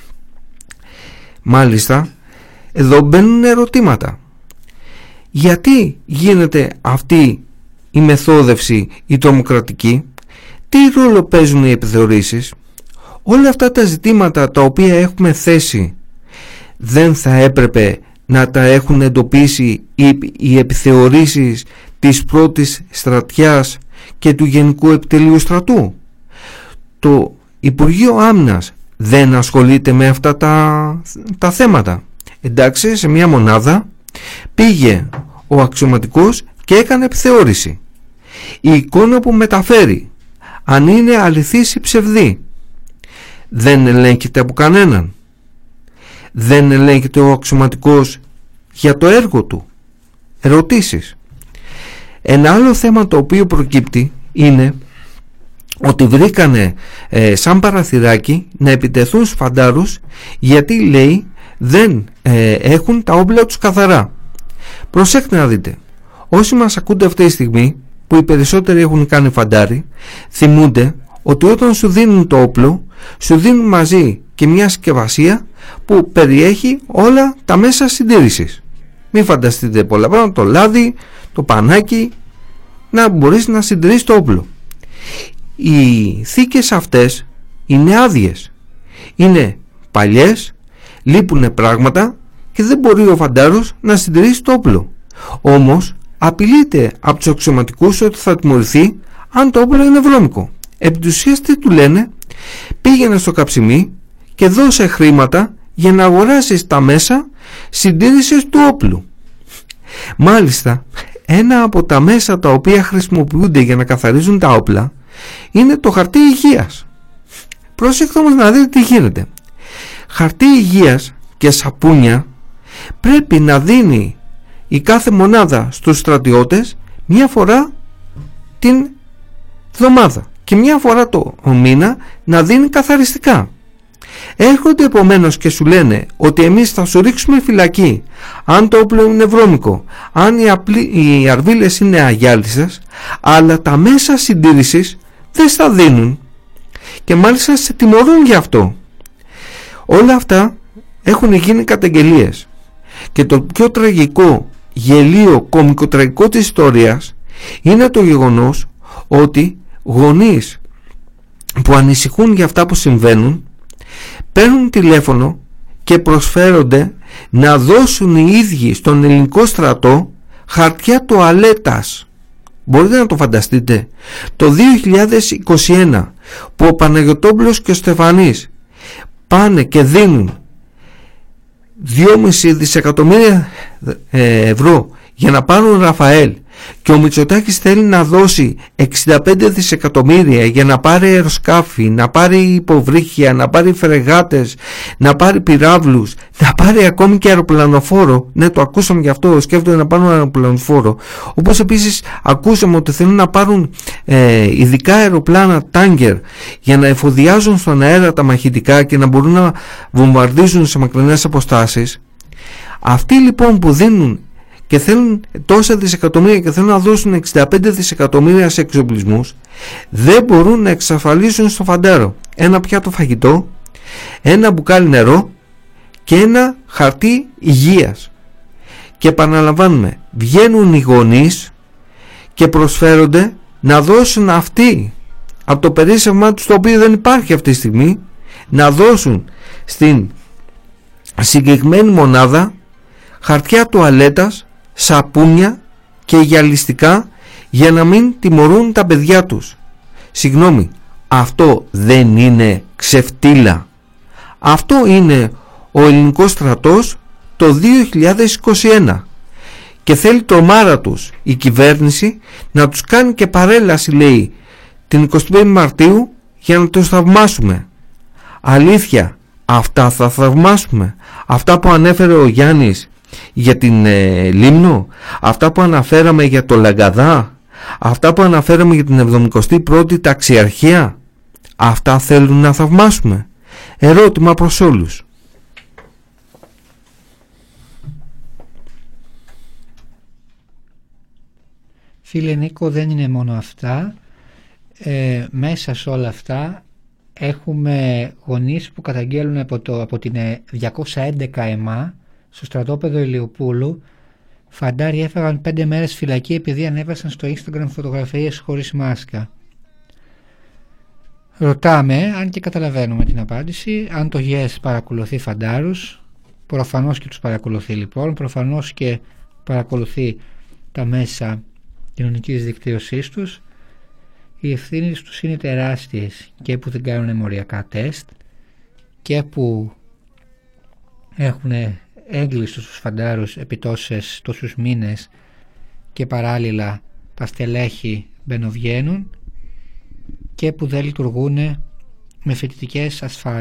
Μάλιστα εδώ μπαίνουν ερωτήματα. Γιατί γίνεται αυτή η μεθόδευση η τρομοκρατική? Τι ρόλο παίζουν οι επιθεωρήσεις? Όλα αυτά τα ζητήματα τα οποία έχουμε θέσει δεν θα έπρεπε να τα έχουν εντοπίσει οι επιθεωρήσεις της πρώτης στρατιάς και του Γενικού Επιτελείου Στρατού? Το Υπουργείο Άμυνας δεν ασχολείται με αυτά τα θέματα? Εντάξει, σε μια μονάδα πήγε ο αξιωματικός και έκανε επιθεώρηση. Η εικόνα που μεταφέρει, αν είναι αληθής ή ψευδή, δεν ελέγχεται από κανέναν? Δεν ελέγχεται ο αξιωματικός για το έργο του? Ερωτήσεις. Ένα άλλο θέμα το οποίο προκύπτει είναι ότι βρήκανε σαν παραθυράκι να επιτεθούν στους φαντάρους, γιατί λέει δεν έχουν τα όπλα τους καθαρά. Προσέξτε να δείτε, όσοι μας ακούτε αυτή τη στιγμή, που οι περισσότεροι έχουν κάνει φαντάρι, θυμούνται ότι όταν σου δίνουν το όπλο, σου δίνουν μαζί και μια συσκευασία που περιέχει όλα τα μέσα συντήρησης. Μην φανταστείτε πολλά πράγματα, το λάδι, το πανάκι, να μπορείς να συντηρήσεις το όπλο. Οι θήκες αυτές είναι άδειες, είναι παλιές, λείπουν πράγματα και δεν μπορεί ο φαντάρος να συντηρήσει το όπλο. Όμως απειλείται από τους αξιωματικούς ότι θα τιμωρηθεί αν το όπλο είναι βρώμικο. Επί της ουσίας τι του λένε? Πήγαινε στο καψιμί και δώσε χρήματα για να αγοράσεις τα μέσα συντήρησης του όπλου. Μάλιστα ένα από τα μέσα τα οποία χρησιμοποιούνται για να καθαρίζουν τα όπλα είναι το χαρτί υγείας. Πρόσεχτε όμως να δείτε τι γίνεται. Χαρτί υγείας και σαπούνια πρέπει να δίνει η κάθε μονάδα στους στρατιώτες μία φορά την εβδομάδα και μία φορά το μήνα να δίνει καθαριστικά. Έρχονται επομένως και σου λένε ότι εμείς θα σου ρίξουμε φυλακή αν το όπλο είναι βρώμικο, αν οι αρβίλες είναι αγιάλιστες, αλλά τα μέσα συντήρησης δεν στα δίνουν και μάλιστα σε τιμωρούν γι' αυτό. Όλα αυτά έχουν γίνει καταγγελίες και το πιο τραγικό, γελίο, κωμικοτραγικό της ιστορίας είναι το γεγονός ότι γονείς που ανησυχούν για αυτά που συμβαίνουν παίρνουν τηλέφωνο και προσφέρονται να δώσουν οι ίδιοι στον ελληνικό στρατό χαρτιά τουαλέτας. Μπορείτε να το φανταστείτε? Το 2021 που ο Παναγιωτόπουλος και ο Στεφανής πάνε και δίνουν 2,5 δισεκατομμύρια ευρώ για να πάρουν Ραφαέλ και ο Μητσοτάκης θέλει να δώσει 65 δισεκατομμύρια για να πάρει αεροσκάφη, να πάρει υποβρύχια, να πάρει φρεγάτες, να πάρει πυράβλους, να πάρει ακόμη και αεροπλανοφόρο. Ναι, το ακούσαμε γι' αυτό, σκέφτονται να πάρουν αεροπλανοφόρο. Όπως επίσης ακούσαμε ότι θέλουν να πάρουν ειδικά αεροπλάνα τάγκερ για να εφοδιάζουν στον αέρα τα μαχητικά και να μπορούν να βομβαρδίζουν σε μακρινές αποστάσεις. Αυτοί λοιπόν που δίνουν και θέλουν τόσα δισεκατομμύρια και θέλουν να δώσουν 65 δισεκατομμύρια σε εξοπλισμούς, δεν μπορούν να εξασφαλίσουν στο φαντάρο ένα πιάτο φαγητό, ένα μπουκάλι νερό και ένα χαρτί υγείας. Και επαναλαμβάνουμε, βγαίνουν οι γονείς και προσφέρονται να δώσουν αυτοί από το περίσσευμά τους, το οποίο δεν υπάρχει αυτή τη στιγμή, να δώσουν στην συγκεκριμένη μονάδα χαρτιά τουαλέτας, σαπούνια και γυαλιστικά για να μην τιμωρούν τα παιδιά τους. Συγγνώμη, αυτό δεν είναι ξεφτύλα? Αυτό είναι ο ελληνικός στρατός το 2021 και θέλει τρομάρα τους η κυβέρνηση να τους κάνει και παρέλαση, λέει, την 25η Μαρτίου για να τους θαυμάσουμε. Αλήθεια, αυτά θα θαυμάσουμε? Αυτά που ανέφερε ο Γιάννης για την Λίμνο, αυτά που αναφέραμε για το Λαγκαδά, αυτά που αναφέραμε για την 71η Ταξιαρχία, αυτά θέλουν να θαυμάσουμε? Ερώτημα προς όλους. Φίλε Νίκο, δεν είναι μόνο αυτά. Μέσα σε όλα αυτά έχουμε γονείς που καταγγέλνουν από την 211 ΕΜΑ στο στρατόπεδο Ηλιοπούλου. Φαντάροι έφαγαν 5 μέρες φυλακή επειδή ανέβασαν στο Instagram φωτογραφίες χωρίς μάσκα. Ρωτάμε, αν και καταλαβαίνουμε την απάντηση, αν το ΓΕΣ παρακολουθεί φαντάρους. Προφανώς και τους παρακολουθεί λοιπόν, προφανώς και παρακολουθεί τα μέσα κοινωνικής δικτύωσής τους. Οι ευθύνες τους είναι τεράστιες, και που δεν κάνουν μοριακά τεστ και που έχουν έγκλειστους τους φαντάρους επί τόσους μήνες και παράλληλα τα στελέχη μπαινοβγαίνουν και που δεν λειτουργούν με φοιτητικές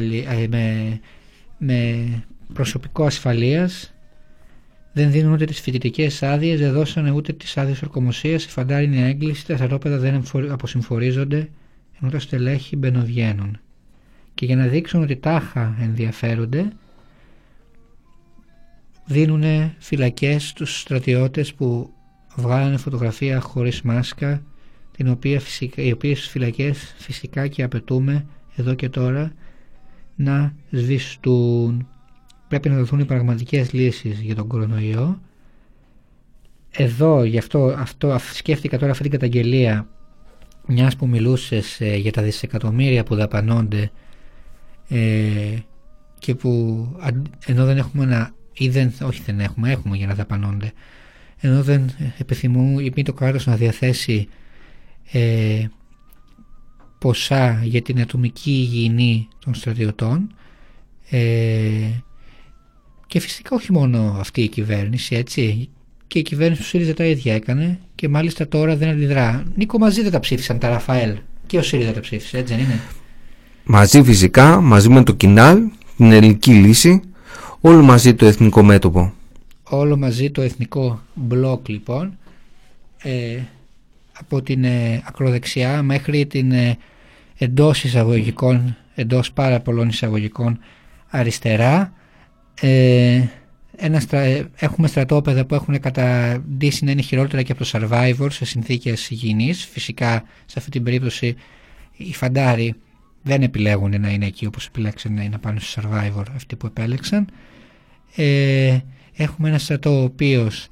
με προσωπικό ασφαλείας, δεν δίνουν ούτε τις φοιτητικές άδειες, δεν δώσανε ούτε τις άδειες ορκομοσίας, οι φαντάροι είναι έγκλειστοι, τα στρατόπεδα δεν αποσυμφορίζονται, ενώ τα στελέχη μπαινοβγαίνουν. Και για να δείξουν ότι τάχα ενδιαφέρονται, δίνουν φυλακές στους στρατιώτες που βγάλανε φωτογραφία χωρίς μάσκα, οι οποίες φυλακές φυσικά και απαιτούμε εδώ και τώρα να σβηστούν. Πρέπει να δοθούν οι πραγματικές λύσεις για τον κορονοϊό. Εδώ, γι' αυτό σκέφτηκα τώρα αυτή την καταγγελία, μιας που μιλούσες για τα δισεκατομμύρια που δαπανώνται και που ενώ δεν έχουμε έχουμε για να δαπανώνται, ενώ δεν επιθυμούν ή το κράτος να διαθέσει ποσά για την ατομική υγιεινή των στρατιωτών, και φυσικά όχι μόνο αυτή η κυβέρνηση, έτσι, και η κυβέρνηση του ΣΥΡΙΖΑ τα ίδια έκανε και μάλιστα τώρα δεν αντιδρά. Νίκο, μαζί δεν τα ψήφισαν τα Ραφαέλ και ο ΣΥΡΙΖΑ τα ψήφισε, έτσι δεν είναι? Μαζί φυσικά, μαζί με το Κινάλ, την ελληνική λύση, όλο μαζί το εθνικό μέτωπο. Όλο μαζί το εθνικό μπλοκ λοιπόν, από την ακροδεξιά μέχρι την εντός πάρα πολλών εισαγωγικών αριστερά. Έχουμε στρατόπεδα που έχουν καταντήσει να είναι χειρότερα και από το Survivor σε συνθήκες υγιεινής. Φυσικά σε αυτή την περίπτωση οι φαντάροι δεν επιλέγουν να είναι εκεί όπως επιλέξαν να είναι πάνω στο Survivor αυτοί που επέλεξαν. Έχουμε ένα στρατό ο οποίος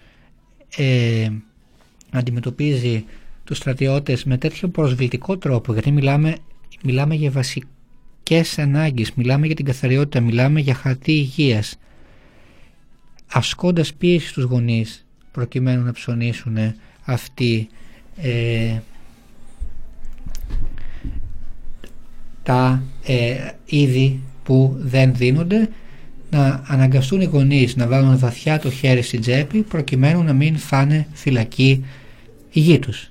αντιμετωπίζει τους στρατιώτες με τέτοιο προσβλητικό τρόπο, γιατί μιλάμε για βασικές ανάγκες, μιλάμε για την καθαριότητα, μιλάμε για χαρτί υγείας, ασκώντας πίεση στους γονείς προκειμένου να ψωνίσουν αυτοί τα είδη που δεν δίνονται, να αναγκαστούν οι γονείς να βάλουν βαθιά το χέρι στην τσέπη προκειμένου να μην φάνε φυλακή η γη τους.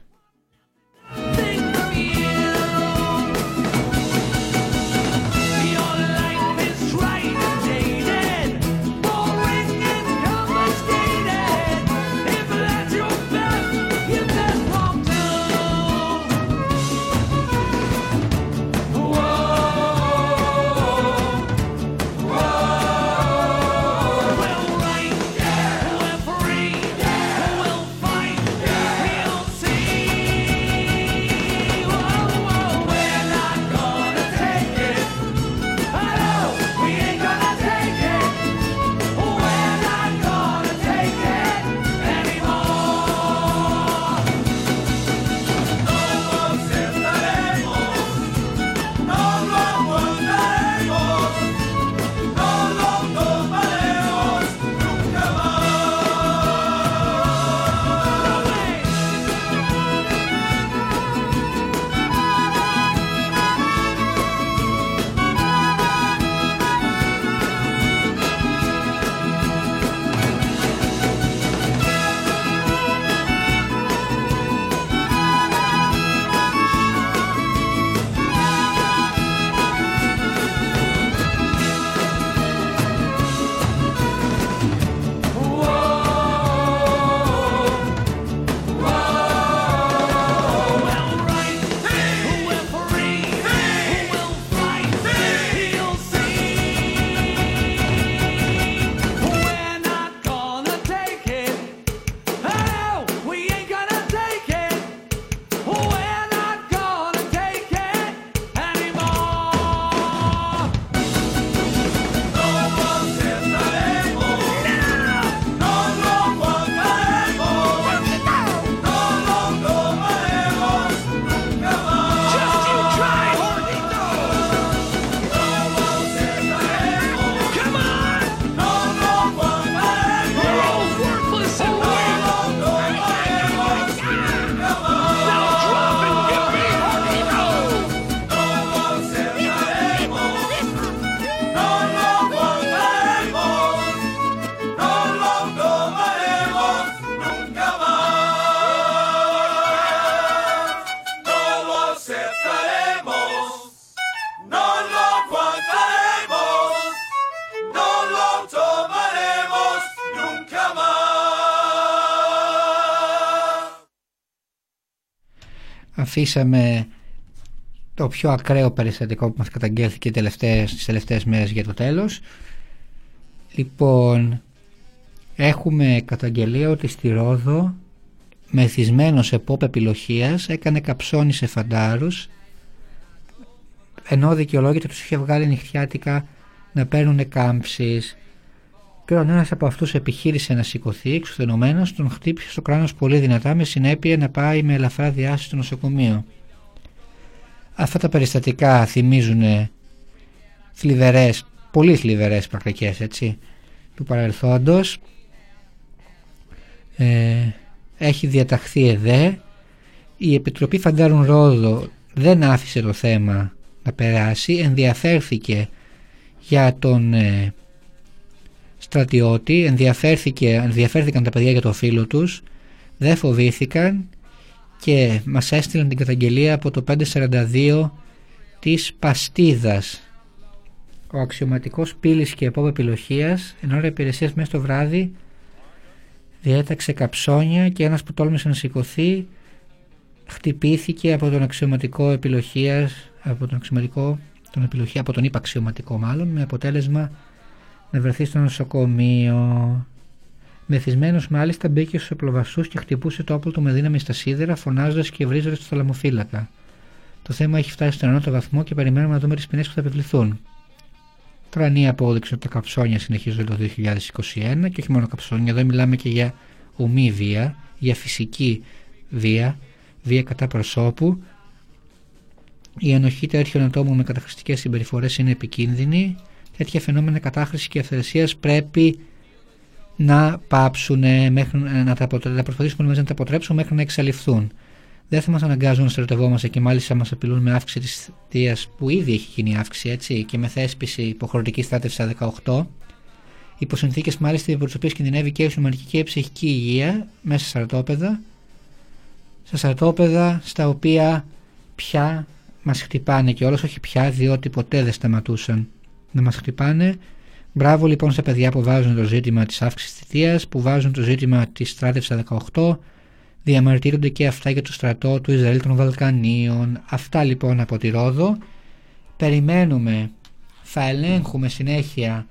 Αφήσαμε το πιο ακραίο περιστατικό που μας καταγγέλθηκε τις τελευταίες μέρες για το τέλος. Λοιπόν, έχουμε καταγγελία ότι στη Ρόδο μεθυσμένος επόπ επιλοχίας έκανε καψώνει σε φαντάρους, ενώ δικαιολόγητα τους είχε βγάλει νυχτιάτικα να παίρνουν κάμψεις. Και όταν ένας από αυτούς επιχείρησε να σηκωθεί εξουθενωμένος, τον χτύπησε στο κράνος πολύ δυνατά, με συνέπεια να πάει με ελαφρά διάσωση στο νοσοκομείο. Αυτά τα περιστατικά θυμίζουν θλιβερές, πολύ θλιβερές πρακτικές, έτσι, του παρελθόντος. Έχει διαταχθεί ΕΔΕ. Η Επιτροπή Φαντάρων Ρόδο δεν άφησε το θέμα να περάσει, ενδιαφέρθηκε για τον στρατιώτη, ενδιαφέρθηκαν τα παιδιά για το φίλο τους, δεν φοβήθηκαν και μας έστειλαν την καταγγελία από το 542 της Παστίδας. Ο αξιωματικός Πύλης και Επόπ Επιλοχίας, εν ώρα υπηρεσίας μέσα στο βράδυ, διέταξε καψόνια και ένας που τόλμησε να σηκωθεί χτυπήθηκε από τον αξιωματικό Επιλοχίας, από τον υπαξιωματικό μάλλον, με αποτέλεσμα να βρεθεί στο νοσοκομείο. Μεθυσμένος μάλιστα μπήκε στους οπλοβασούς και χτυπούσε το όπλο του με δύναμη στα σίδερα, φωνάζοντας και βρίζοντας το θαλαμοφύλακα. Το θέμα έχει φτάσει στον ανώτατο βαθμό και περιμένουμε να δούμε τις ποινές που θα επιβληθούν. Τρανή απόδειξη ότι τα καψόνια συνεχίζονται το 2021 και όχι μόνο καψόνια, εδώ μιλάμε και για ομή βία, για φυσική βία, βία κατά προσώπου. Η ανοχή τέτοιων ατόμων με καταχρηστικές συμπεριφορές είναι επικίνδυνη. Τέτοια φαινόμενα κατάχρησης και αυθαιρεσίας πρέπει να πάψουν, να προσπαθήσουμε να τα αποτρέψουμε μέχρι να εξαλειφθούν. Δεν θα μας αναγκάζουν να στρατευόμαστε και μάλιστα μας απειλούν με αύξηση της θητείας, που ήδη έχει γίνει αύξηση, έτσι, και με θέσπιση υποχρεωτική στράτευση στα 18. Υπό συνθήκες μάλιστα υπό τις οποίες κινδυνεύει και η σωματική και η ψυχική υγεία μέσα στα στρατόπεδα στα οποία πια μας χτυπάνε και όλος, όχι πια, διότι ποτέ δεν σταματούσαν να μας χτυπάνε. Μπράβο λοιπόν στα παιδιά που βάζουν το ζήτημα της αύξησης θητείας, που βάζουν το ζήτημα της στράτευσης στα 18, διαμαρτύρονται και αυτά για το στρατό του Ισραήλ των Βαλκανίων. Αυτά λοιπόν από τη Ρόδο. Περιμένουμε, θα ελέγχουμε συνέχεια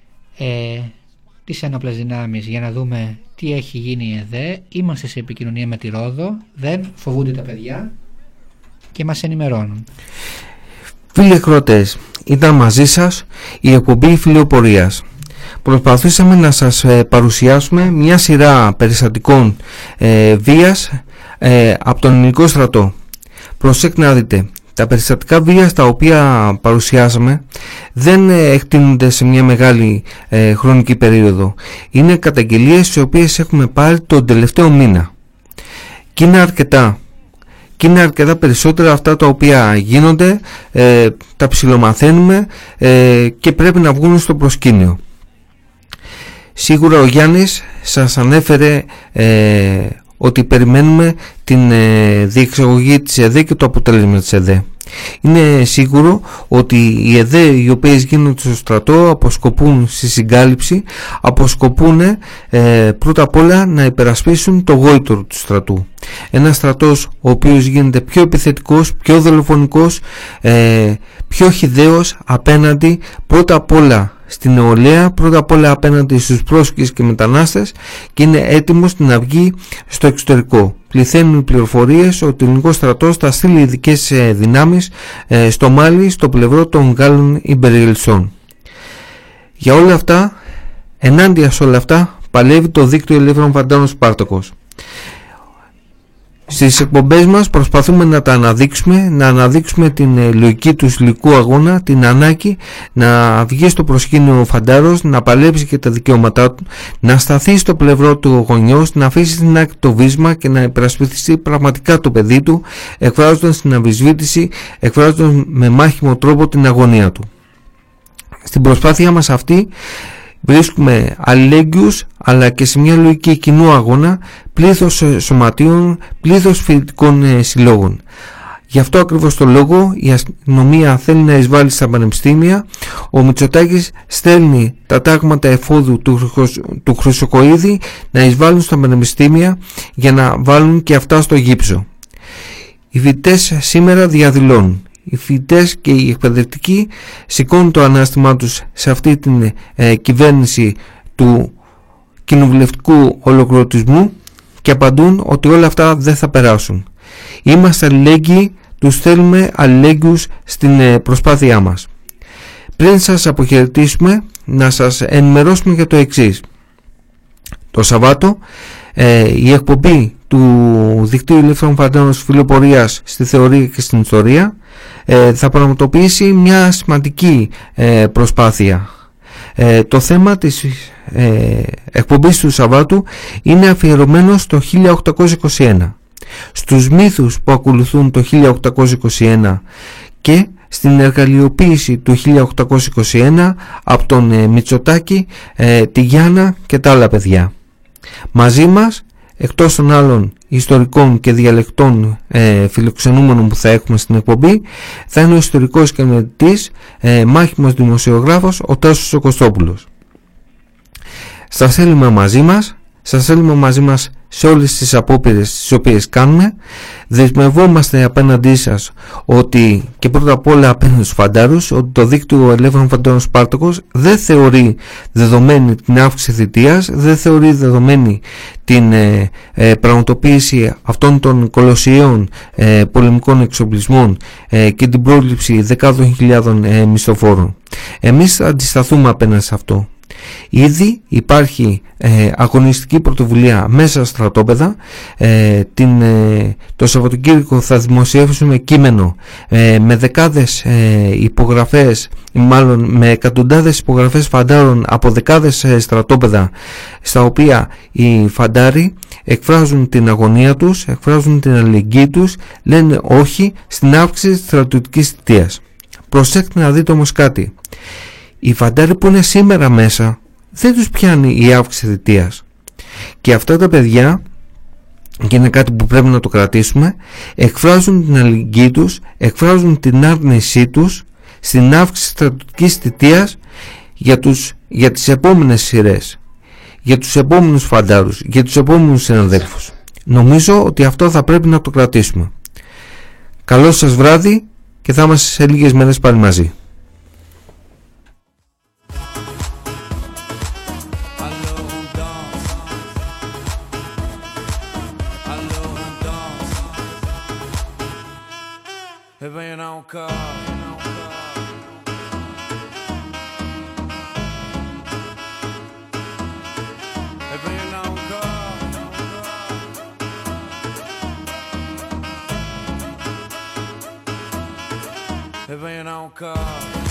τις ένοπλες δυνάμεις για να δούμε τι έχει γίνει ΕΔΕ. Είμαστε σε επικοινωνία με τη Ρόδο, δεν φοβούνται τα παιδιά και μας ενημερώνουν. Φίλοι ακροατές, ήταν μαζί σας η εκπομπή Φιλιοπορίας. Προσπαθήσαμε να σας παρουσιάσουμε μια σειρά περιστατικών βίας από τον ελληνικό στρατό. Προσέξτε να δείτε, τα περιστατικά βίας τα οποία παρουσιάσαμε δεν εκτείνονται σε μια μεγάλη χρονική περίοδο. Είναι καταγγελίες τις οποίες έχουμε πάρει τον τελευταίο μήνα. Και είναι αρκετά. Και είναι αρκετά περισσότερα αυτά τα οποία γίνονται, τα ψιλομαθαίνουμε και πρέπει να βγουν στο προσκήνιο. Σίγουρα ο Γιάννης σας ανέφερε ότι περιμένουμε την διεξαγωγή της ΕΔΕ και το αποτέλεσμα της ΕΔΕ. Είναι σίγουρο ότι οι ΕΔΕ οι οποίες γίνονται στο στρατό αποσκοπούν στη συγκάλυψη, αποσκοπούν πρώτα απ' όλα να υπερασπίσουν το γόητρο του στρατού. Ένας στρατός ο οποίος γίνεται πιο επιθετικός, πιο δολοφονικός, πιο χυδαίος απέναντι πρώτα απ' όλα στην νεολαία, πρώτα απ' όλα απέναντι στους πρόσφυγες και μετανάστες, και είναι έτοιμος να βγει στο εξωτερικό. Πληθαίνουν οι πληροφορίες ότι ο ελληνικός στρατός θα στείλει ειδικές δυνάμεις στο Μάλι, στο πλευρό των Γάλλων υπεριελιστών. Για όλα αυτά, ενάντια σε όλα αυτά, παλεύει το δίκτυο Ελεύθερων Φαντάρων Σπάρτακος. Στις εκπομπές μας προσπαθούμε να τα αναδείξουμε, να αναδείξουμε την λογική του συλλογικού αγώνα, την ανάγκη να βγει στο προσκήνιο ο φαντάρος, να παλέψει και τα δικαιώματά του, να σταθεί στο πλευρό του γονιός, να αφήσει στην άκρη το βίσμα και να υπερασπιστεί πραγματικά το παιδί του, εκφράζοντας την αμφισβήτηση, εκφράζοντας με μάχημο τρόπο την αγωνία του. Στην προσπάθεια μας αυτή βρίσκουμε αλληλέγγυους, αλλά και σε μια λογική κοινού αγώνα, πλήθος σωματείων, πλήθος φοιτητικών συλλόγων. Γι' αυτό ακριβώς το λόγο η αστυνομία θέλει να εισβάλλει στα πανεπιστήμια. Ο Μητσοτάκης στέλνει τα τάγματα εφόδου του Χρυσοκοΐδη να εισβάλλουν στα πανεπιστήμια για να βάλουν και αυτά στο γύψο. Οι φοιτητές σήμερα διαδηλώνουν. Οι φοιτητές και οι εκπαιδευτικοί σηκώνουν το ανάστημά τους σε αυτή την κυβέρνηση του κοινοβουλευτικού ολοκληρωτισμού και απαντούν ότι όλα αυτά δεν θα περάσουν. Είμαστε αλληλέγγυοι, τους θέλουμε αλληλέγγυους στην προσπάθειά μας. Πριν σας αποχαιρετήσουμε, να σας ενημερώσουμε για το εξής. Το Σαββάτο η εκπομπή του Δικτύου Ελεύθερων Φαντάρων Φιλιοπορίας στη Θεωρία και στην Ιστορία θα πραγματοποιήσει μια σημαντική προσπάθεια. Το θέμα της εκπομπής του Σαββάτου είναι αφιερωμένο στο 1821, στους μύθους που ακολουθούν το 1821 και στην εργαλειοποίηση του 1821 από τον Μητσοτάκη, τη Γιάννα και τα άλλα παιδιά. Μαζί μας, εκτός των άλλων ιστορικών και διαλεκτών φιλοξενούμενων που θα έχουμε στην εκπομπή, θα είναι ο ιστορικός και μελετητής, μάχημος δημοσιογράφος, ο Τάσος ο Κωστόπουλος. Σας θέλουμε μαζί μας σε όλες τις απόπειρες τις οποίες κάνουμε. Δεσμευόμαστε απέναντί σας ότι, και πρώτα απ' όλα απέναντι στους φαντάρους, ότι το δίκτυο Ελεύθερων Φαντάρων Σπάρτακος δεν θεωρεί δεδομένη την αύξηση θητείας, δεν θεωρεί δεδομένη την πραγματοποίηση αυτών των κολοσιαίων πολεμικών εξοπλισμών και την πρόληψη δεκάδων χιλιάδων μισθοφόρων. Εμείς θα αντισταθούμε απέναντι σε αυτό. Ήδη υπάρχει αγωνιστική πρωτοβουλία μέσα στα στρατόπεδα. Το Σαββατοκύριακο θα δημοσιεύσουμε κείμενο με δεκάδες υπογραφές, μάλλον με εκατοντάδες υπογραφές φαντάρων από δεκάδες στρατόπεδα, στα οποία οι φαντάροι εκφράζουν την αγωνία τους, εκφράζουν την αλληλεγγύη τους, λένε όχι στην αύξηση της στρατιωτικής θητείας. Προσέξτε να δείτε όμως κάτι. Οι φαντάροι που είναι σήμερα μέσα δεν τους πιάνει η αύξηση θητείας. Και αυτά τα παιδιά, και είναι κάτι που πρέπει να το κρατήσουμε, εκφράζουν την αλληλεγγύη τους, εκφράζουν την άρνησή τους στην αύξηση στρατιωτικής θητείας για τις επόμενες σειρές, για τους επόμενους φαντάρους, για τους επόμενους συναδέλφους. Νομίζω ότι αυτό θα πρέπει να το κρατήσουμε. Καλό σας βράδυ και θα είμαστε σε λίγες μέρες πάλι μαζί. If ain't on call.